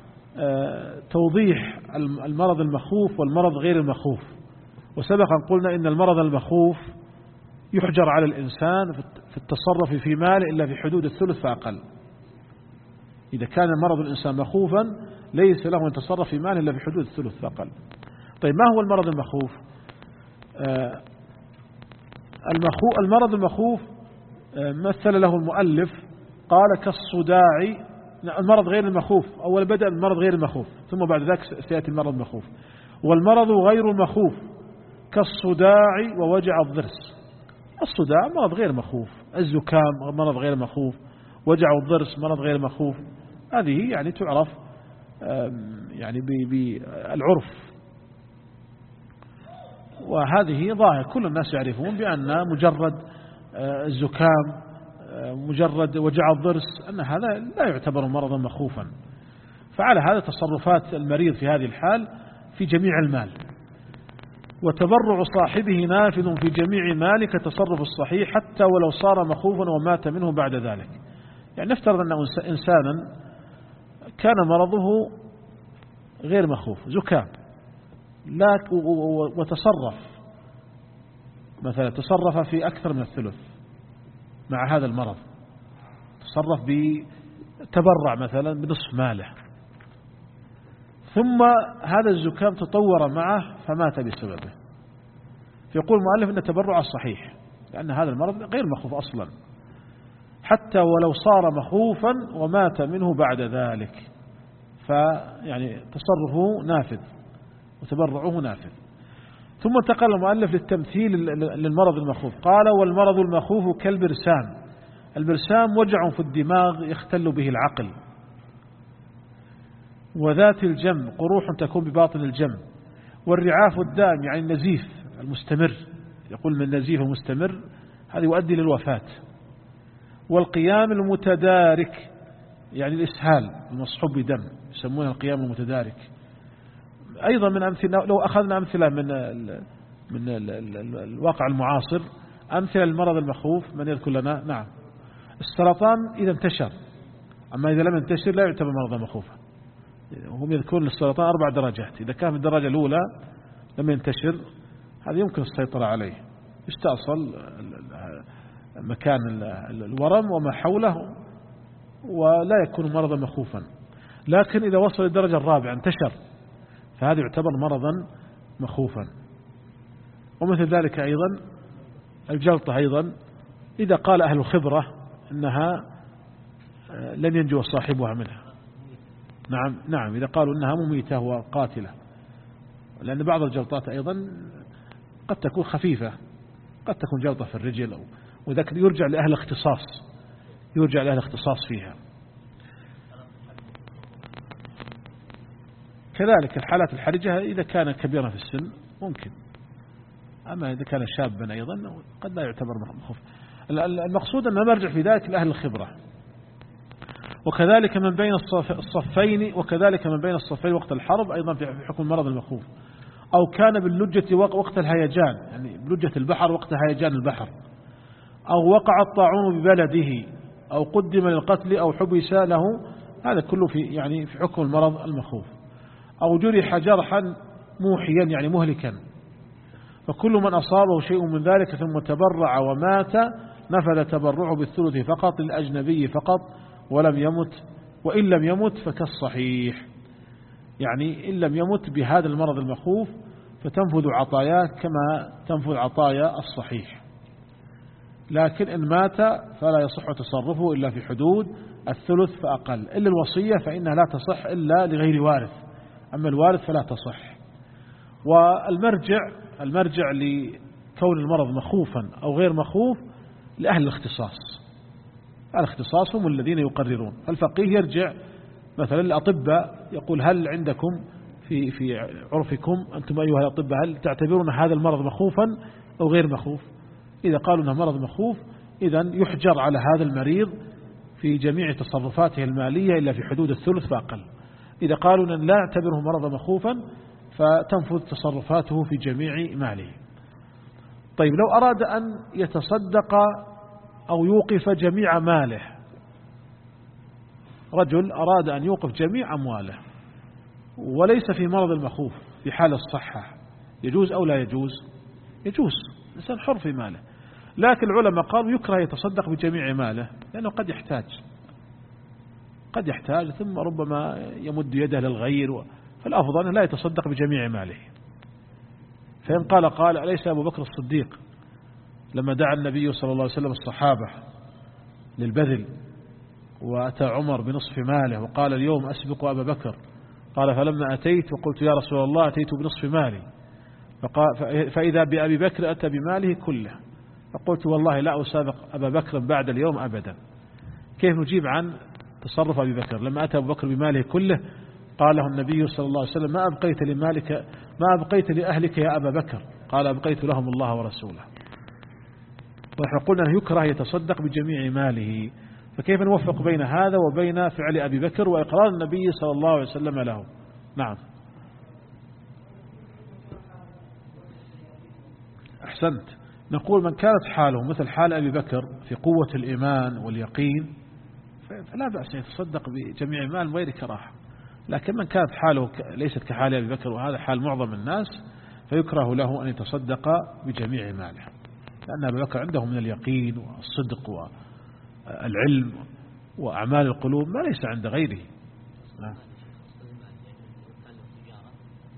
توضيح المرض المخوف والمرض غير المخوف. وسبقا قلنا إن المرض المخوف يحجر على الإنسان في التصرف في ماله إلا في حدود الثلث فأقل. إذا كان مرض الإنسان مخوفا ليس له أن يتصرف في ماله إلا في حدود الثلث فأقل. طيب ما هو المرض المخوف؟ آه المرض المخوف مثل له المؤلف قال كالصداع. المرض غير المخوف، أول بدأ المرض غير المخوف ثم بعد ذلك سيأتي المرض المخوف. والمرض غير المخوف كالصداع ووجع الضرس. الصداع مرض غير مخوف، الزكام مرض غير مخوف، وجع الضرس مرض غير مخوف. هذه يعني تعرف يعني بالعرف، وهذه ظاهر كل الناس يعرفون بأن مجرد الزكام مجرد وجع الضرس أن هذا لا يعتبر مرضا مخوفا. فعلى هذا تصرفات المريض في هذه الحال في جميع المال، وتبرع صاحبه نافذ في جميع ماله كتصرف الصحيح حتى ولو صار مخوفا ومات منه بعد ذلك. يعني نفترض أن إنسانا كان مرضه غير مخوف زكام لا وتصرف مثلا تصرف في أكثر من الثلث مع هذا المرض، تصرف بتبرع مثلا بنصف ماله، ثم هذا الزكام تطور معه فمات بسببه. فيقول المؤلف أن التبرع صحيح لأن هذا المرض غير مخوف أصلا، حتى ولو صار مخوفا ومات منه بعد ذلك، فيعني تصرفه نافذ وتبرعه نافذ. ثم انتقل المؤلف للتمثيل للمرض المخوف، قال: والمرض المخوف كالبرسام. البرسام وجع في الدماغ يختل به العقل، وذات الجم قروح تكون بباطن الجم، والرعاف الدائم يعني النزيف المستمر، يقول من النزيف المستمر هذا يؤدي للوفاة، والقيام المتدارك يعني الإسهال المصحوب بدم يسمونه القيام المتدارك. أيضا من أمثلة، لو أخذنا أمثلة من ال من ال ال الواقع المعاصر، أمثلة المرض المخوف من يذكر لنا؟ نعم، السرطان إذا انتشر، أما إذا لم ينتشر لا يعتبر مرضا مخوفا. هم يذكرون للسرطان أربع درجات، إذا كان في الدرجة الأولى لم ينتشر هذا يمكن السيطرة عليه، يستأصل مكان الورم وما حوله ولا يكون مرضا مخوفا. لكن إذا وصل للدرجة الرابعة انتشر فهذا يعتبر مرضا مخوفا. ومثل ذلك أيضا الجلطة، أيضا إذا قال أهل الخبرة أنها لن ينجو صاحبها منها. نعم نعم إذا قالوا أنها مميتة وقاتلة، لأن بعض الجلطات أيضا قد تكون خفيفة، قد تكون جلطة في الرجل، وذلك يرجع لأهل الاختصاص، يرجع لأهل الاختصاص فيها. كذلك الحالات الحرجة إذا كان كبيرا في السن ممكن، أما إذا كان شابا أيضا قد لا يعتبر مخوف. المقصود أن نرجع في ذلك لأهل الخبرة. وكذلك من بين الصفين وكذلك من بين الصفين وقت الحرب أيضا في حكم المرض المخوف، أو كان باللجة وقت الهيجان، يعني بلجة البحر وقت هيجان البحر، أو وقع الطاعون ببلده، أو قدم للقتل، أو حبس له، هذا كله في يعني في حكم المرض المخوف. أو جرح جرحا موحيا يعني مهلكا، فكل من أصابه شيء من ذلك ثم تبرع ومات نفذ تبرعه بالثلث فقط للأجنبي فقط ولم يمت، وإن لم يمت فكالصحيح، يعني إن لم يمت بهذا المرض المخوف فتنفذ عطاياه كما تنفذ عطايا الصحيح. لكن إن مات فلا يصح تصرفه إلا في حدود الثلث فأقل، إلا الوصية فإنها لا تصح إلا لغير وارث، أما الوارث فلا تصح. والمرجع المرجع لكون المرض مخوفا أو غير مخوف لأهل الاختصاص، الاختصاص هم الذين يقررون. الفقيه يرجع مثلا الأطباء يقول: هل عندكم في في عرفكم أنتم أيها الأطباء هل تعتبرون هذا المرض مخوفا أو غير مخوف؟ إذا قالوا أنه مرض مخوف إذن يحجر على هذا المريض في جميع تصرفاته المالية إلا في حدود الثلث فأقل. إذا قالوا أن لا يعتبره مرض مخوفا فتنفذ تصرفاته في جميع ماله. طيب لو أراد أن يتصدق أو يوقف جميع ماله، رجل أراد أن يوقف جميع أمواله وليس في مرض المخوف في حال الصحة، يجوز أو لا يجوز؟ يجوز، الإنسان حر في ماله، لكن العلماء قالوا يكره يتصدق بجميع ماله لأنه قد يحتاج قد يحتاج ثم ربما يمد يده للغير، فالأفضل أنه لا يتصدق بجميع ماله. فإن قال قال: أليس أبو بكر الصديق لما دعا النبي صلى الله عليه وسلم الصحابة للبذل وأتى عمر بنصف ماله وقال: اليوم أسبق أبا بكر، قال: فلما أتيت وقلت يا رسول الله أتيت بنصف مالي، فإذا بأبي بكر أتى بماله كله، فقلت والله لا أسابق أبا بكر بعد اليوم أبدا. كيف نجيب عن تصرف أبي بكر لما أتى أبو بكر بماله كله؟ قال له النبي صلى الله عليه وسلم: ما أبقيت لمالك ما أبقيت لأهلك يا أبا بكر؟ قال: أبقيت لهم الله ورسوله. ونحن قلنا أنه يكره يتصدق بجميع ماله، فكيف نوفق بين هذا وبين فعل أبي بكر وإقرار النبي صلى الله عليه وسلم له؟ نعم أحسنت. نقول من كانت حاله مثل حال أبي بكر في قوة الإيمان واليقين فلا بأس يتصدق بجميع مال غير كراهة، لكن من كانت حاله ليست كحال أبي بكر وهذا حال معظم الناس فيكره له أن يتصدق بجميع ماله، لأن أبي بكر عنده من اليقين والصدق والعلم وأعمال القلوب ما ليس عند غيره. نعم.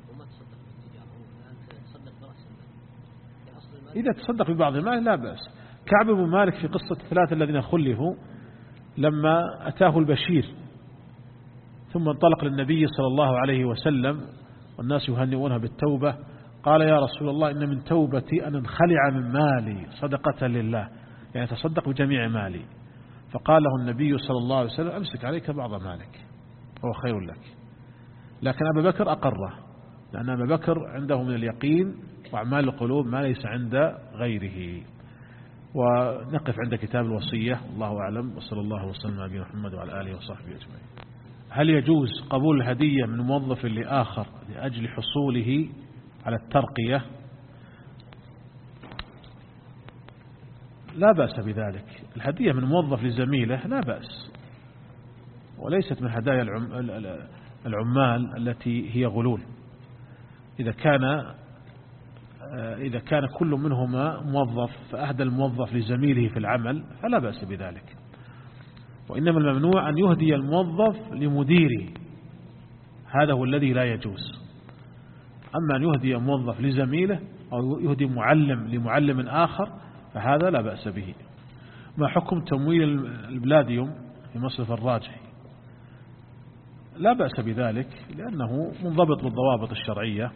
إذا تصدق ببعض المال لا بأس، كعب بن مالك في قصة الثلاثة الذين خلفوا لما أتاه البشير ثم انطلق للنبي صلى الله عليه وسلم والناس يهنئونها بالتوبة، قال يا رسول الله إن من توبتي أن انخلع من مالي صدقة لله، يعني تصدق بجميع مالي. فقال له النبي صلى الله عليه وسلم أمسك عليك بعض مالك هو خير لك. لكن أبا بكر أقره، لأن أبا بكر عنده من اليقين وأعمال القلوب ما ليس عند غيره. ونقف عند كتاب الوصية، الله أعلم، وصلى الله وسلم على نبينا محمد وعلى آله وصحبه أجمعين. هل يجوز قبول الهدية من موظف لآخر لأجل حصوله على الترقية؟ لا بأس بذلك. الهدية من موظف لزميله لا بأس، وليست من هدايا العمال التي هي غلول. إذا كان إذا كان كل منهما موظف فأهدى الموظف لزميله في العمل فلا بأس بذلك، وإنما الممنوع أن يهدي الموظف لمديره، هذا هو الذي لا يجوز. أما أن يهدي موظف لزميله أو يهدي معلم لمعلم آخر فهذا لا بأس به. ما حكم تمويل البلاديوم في مصرف الراجحي؟ لا بأس بذلك، لأنه منضبط بالضوابط الشرعية،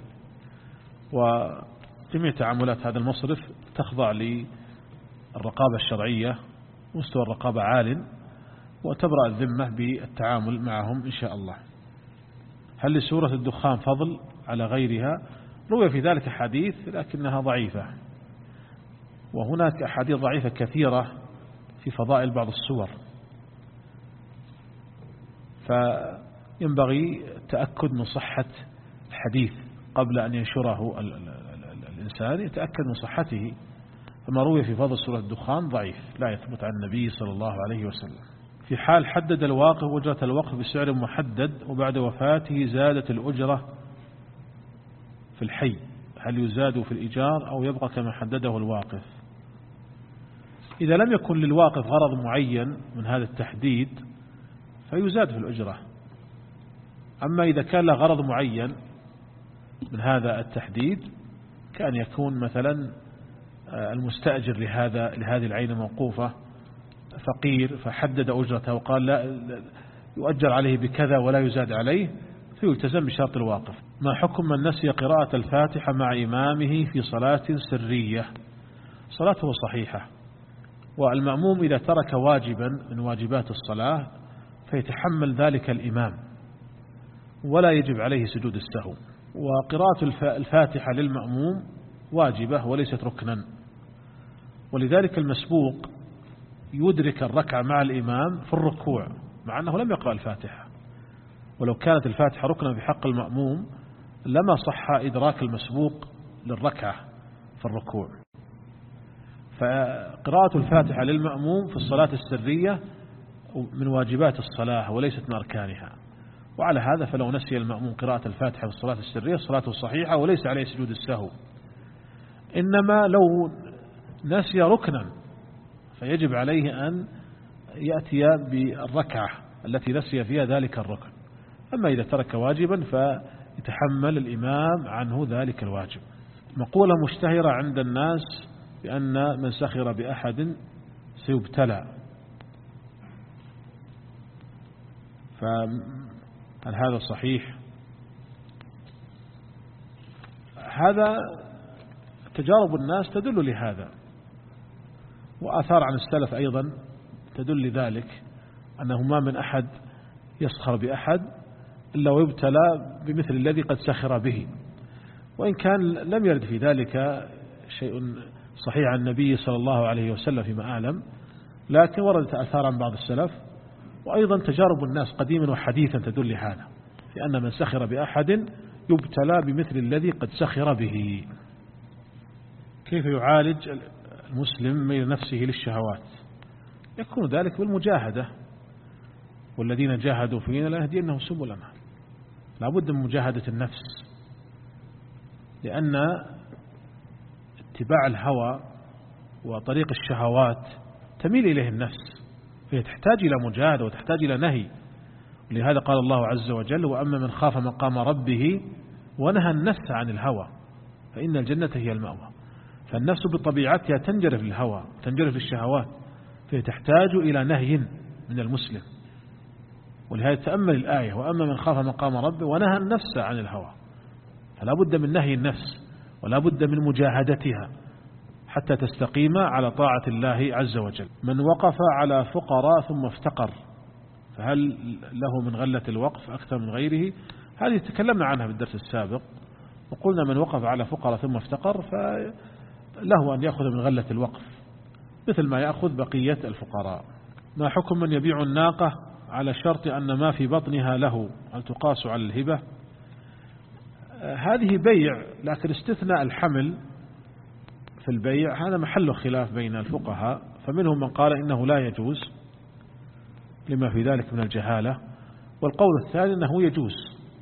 وجميع تعاملات هذا المصرف تخضع للرقابة الشرعية، مستوى الرقابة عال، وتبرأ الذمة بالتعامل معهم إن شاء الله. هل لسورة الدخان فضل على غيرها؟ روي في ذلك حديث لكنها ضعيفة، وهناك أحاديث ضعيفة كثيرة في فضائل بعض السور، فينبغي التأكد من صحة الحديث قبل أن ينشره الإنسان، يتأكد من صحته. فما روي في فضل سورة الدخان ضعيف لا يثبت عن النبي صلى الله عليه وسلم. في حال حدد الواقف أجرة الوقف بسعر محدد وبعد وفاته زادت الأجرة في الحي، هل يزاد في الإيجار أو يبقى كما حدده الواقف؟ إذا لم يكن للواقف غرض معين من هذا التحديد فيزاد في الأجرة. أما إذا كان له غرض معين من هذا التحديد، كان يكون مثلا المستأجر لهذا لهذه العين موقوفة فقير فحدد أجرته وقال لا يؤجر عليه بكذا ولا يزاد عليه، فيلتزم بشرط الواقف. ما حكم من نسي قراءة الفاتحة مع إمامه في صلاة سرية؟ صلاته صحيحة، والمأموم إذا ترك واجبا من واجبات الصلاة فيتحمل ذلك الإمام ولا يجب عليه سجود السهو. وقراءة الفاتحة للمأموم واجبة وليست ركنا، ولذلك المسبوق يدرك الركعة مع الإمام في الركوع مع أنه لم يقرأ الفاتحة، ولو كانت الفاتحة ركنا في حق المأموم لما صح إدراك المسبوق للركعة في الركوع. فقراءة الفاتحة للمأموم في الصلاة السرية من واجبات الصلاة وليست من أركانها، وعلى هذا فلو نسي المأموم قراءة الفاتحة في الصلاة السرية صلاته صحيحة وليس عليه سجود السهو. إنما لو نسي ركنا فيجب عليه أن يأتي بالركعة التي نسي فيها ذلك الركن. أما إذا ترك واجبا فيتحمل الإمام عنه ذلك الواجب. مقولة مشتهرة عند الناس بأن من سخر بأحد سيبتلى، فهل هذا صحيح؟ هذا تجارب الناس تدل لهذا، وآثار عن السلف أيضا تدل لذلك، أنه ما من أحد يسخر بأحد إلا ويبتلى بمثل الذي قد سخر به. وإن كان لم يرد في ذلك شيء صحيح عن النبي صلى الله عليه وسلم فيما أعلم، لكن وردت آثار عن بعض السلف، وأيضا تجارب الناس قديما وحديثا تدل لهذا، لأن من سخر بأحد يبتلى بمثل الذي قد سخر به. كيف يعالج المسلم ميل نفسه للشهوات؟ يكون ذلك بالمجاهدة، والذين جاهدوا فينا لنهدينهم سبلنا. لابد من مجاهدة النفس، لأن اتباع الهوى وطريق الشهوات تميل إليه النفس، فهي تحتاج إلى مجاهدة وتحتاج إلى نهي. ولهذا قال الله عز وجل: وأما من خاف مقام ربه ونهى النفس عن الهوى فإن الجنة هي المأوى. فالنفس بطبيعتها تنجرف للهوى، تنجرف للشهوات، فهي تحتاج إلى نهي من المسلم. ولهذا تأمل الآية: وأما من خاف مقام ربه ونهى النفس عن الهوى. فلا بد من نهي النفس ولا بد من مجاهدتها حتى تستقيم على طاعة الله عز وجل. من وقف على فقراء ثم افتقر فهل له من غلة الوقف أكثر من غيره؟ هذه تكلمنا عنها في الدرس السابق، وقلنا من وقف على فقراء ثم افتقر فله أن يأخذ من غلة الوقف مثل ما يأخذ بقية الفقراء. ما حكم من يبيع الناقة على شرط أن ما في بطنها له، هل تقاس على الهبة؟ هذه بيع، لكن استثناء الحمل في البيع هذا محل خلاف بين الفقهاء، فمنهم من قال إنه لا يجوز لما في ذلك من الجهالة، والقول الثاني أنه يجوز،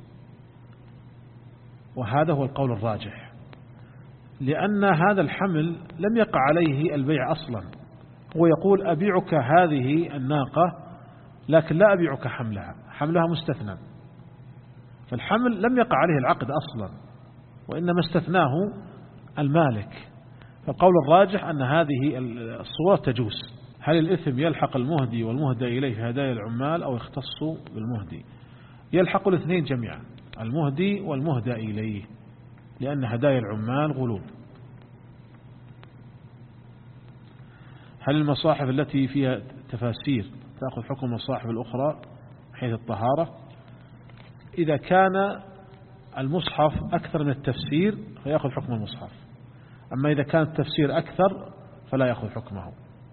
وهذا هو القول الراجح، لأن هذا الحمل لم يقع عليه البيع أصلا. هو يقول أبيعك هذه الناقة لكن لا أبيعك حملها، حملها مستثنى، فالحمل لم يقع عليه العقد أصلا وإنما استثناه المالك. فالقول الراجح أن هذه الصورة تجوز. هل الإثم يلحق المهدي والمهدى إليه في هدايا العمال أو يختص بالمهدي؟ يلحق الاثنين جميعا، المهدي والمهدى إليه، لأن هدايا العمال غلوب. هل المصاحف التي فيها تفاسير تأخذ حكم المصاحف الأخرى حيث الطهارة؟ إذا كان المصحف أكثر من التفسير فيأخذ حكم المصحف، أما إذا كان التفسير أكثر فلا يأخذ حكمه،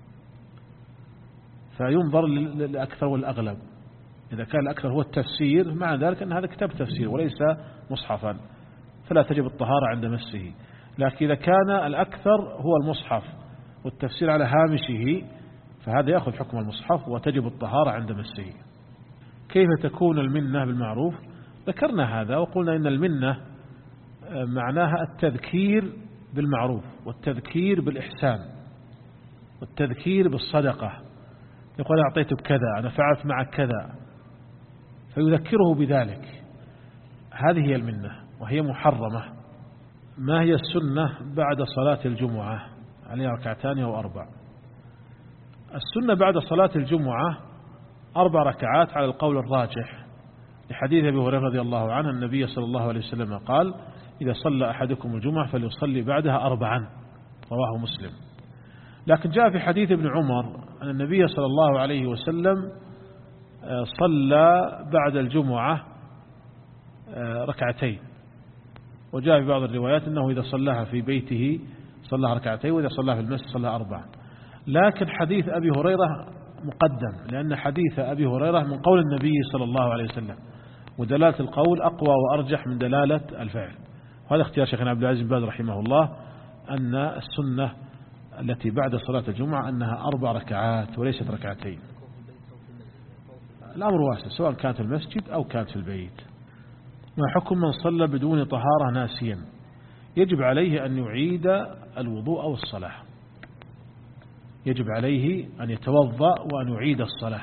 فينظر للأكثر والأغلب. إذا كان الأكثر هو التفسير مع ذلك أن هذا كتاب تفسير وليس مصحفا فلا تجب الطهارة عند مسه، لكن إذا كان الأكثر هو المصحف والتفسير على هامشه فهذا يأخذ حكم المصحف وتجب الطهارة عند مسه. كيف تكون المنة بالمعروف؟ ذكرنا هذا وقلنا إن المنة معناها التذكير بالمعروف والتذكير بالإحسان والتذكير بالصدقة. يقول أعطيتك كذا، أنا فعلت معك كذا، فيذكره بذلك. هذه هي المنة وهي محرمة. ما هي السنة بعد صلاة الجمعة؟ عليها ركعتان أو أربع؟ السنة بعد صلاة الجمعة أربع ركعات على القول الراجح، لحديث أبي هريرة رضي الله عنه النبي صلى الله عليه وسلم قال: إذا صلى أحدكم الجمعة فليصلي بعدها أربعا، رواه مسلم. لكن جاء في حديث ابن عمر أن النبي صلى الله عليه وسلم صلى بعد الجمعة ركعتين، وجاء في بعض الروايات أنه إذا صلاها في بيته صلى ركعتين وإذا صلاها في المسجد صلى أربعا. لكن حديث أبي هريرة مقدم، لأن حديث أبي هريرة من قول النبي صلى الله عليه وسلم، ودلالة القول أقوى وأرجح من دلالة الفعل. وهذا اختيار شيخنا عبد العزيز بن باز رحمه الله، أن السنة التي بعد صلاة الجمعة أنها أربع ركعات وليست ركعتين. الأمر واسع سواء كانت في المسجد أو كانت في البيت. ما حكم من صلى بدون طهارة ناسيا؟ يجب عليه أن يعيد الوضوء أو الصلاة، يجب عليه أن يتوضأ وأن يعيد الصلاة.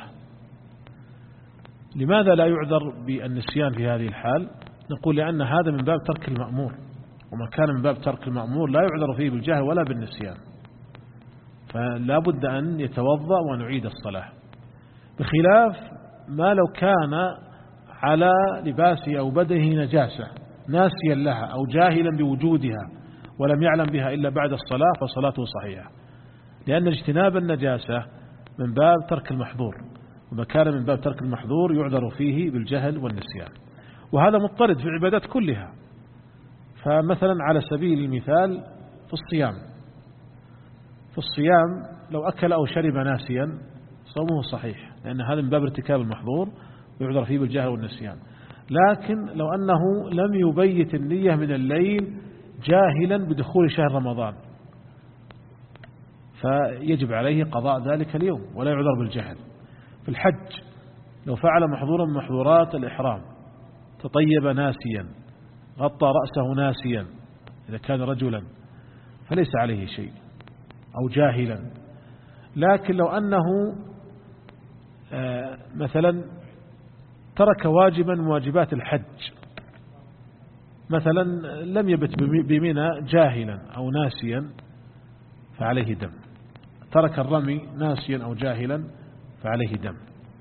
لماذا لا يعذر بالنسيان في هذه الحال؟ نقول لأن هذا من باب ترك المأمور، وما كان من باب ترك المأمور لا يعذر فيه بالجهل ولا بالنسيان، فلا بد أن يتوضأ وأن يعيد الصلاة، بخلاف ما لو كان على لباسه أو بدنه نجاسة ناسيا لها أو جاهلا بوجودها ولم يعلم بها إلا بعد الصلاة فصلاته صحيحة، لأن اجتناب النجاسة من باب ترك المحظور، وما كان من باب ترك المحظور يعذر فيه بالجهل والنسيان، وهذا مضطرد في العبادات كلها. فمثلا على سبيل المثال في الصيام، في الصيام لو أكل أو شرب ناسيا صومه صحيح، لأن هذا من باب ارتكاب المحظور ويعذر فيه بالجهل والنسيان. لكن لو أنه لم يبيت النية من الليل جاهلا بدخول شهر رمضان فيجب عليه قضاء ذلك اليوم ولا يعذر بالجهل. في الحج لو فعل محظورا من محظورات الإحرام، تطيب ناسيا، غطى رأسه ناسيا إذا كان رجلا فليس عليه شيء أو جاهلا. لكن لو أنه مثلا ترك واجبا من واجبات الحج، مثلا لم يبت بمنى جاهلا أو ناسيا فعليه دم، ترك الرمي ناسيا أو جاهلا فعليه دم.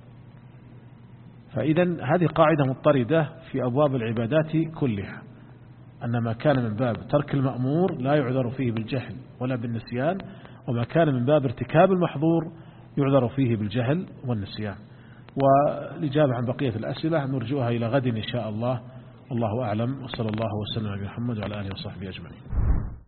فإذا هذه قاعدة مضطردة في أبواب العبادات كلها، أن ما كان من باب ترك المأمور لا يعذر فيه بالجهل ولا بالنسيان، وما كان من باب ارتكاب المحظور يعذر فيه بالجهل والنسيان. والإجابة عن بقية الأسئلة نرجوها إلى غد إن شاء الله، والله أعلم، وصلى الله وسلم على محمد وعلى آله وصحبه أجمعين.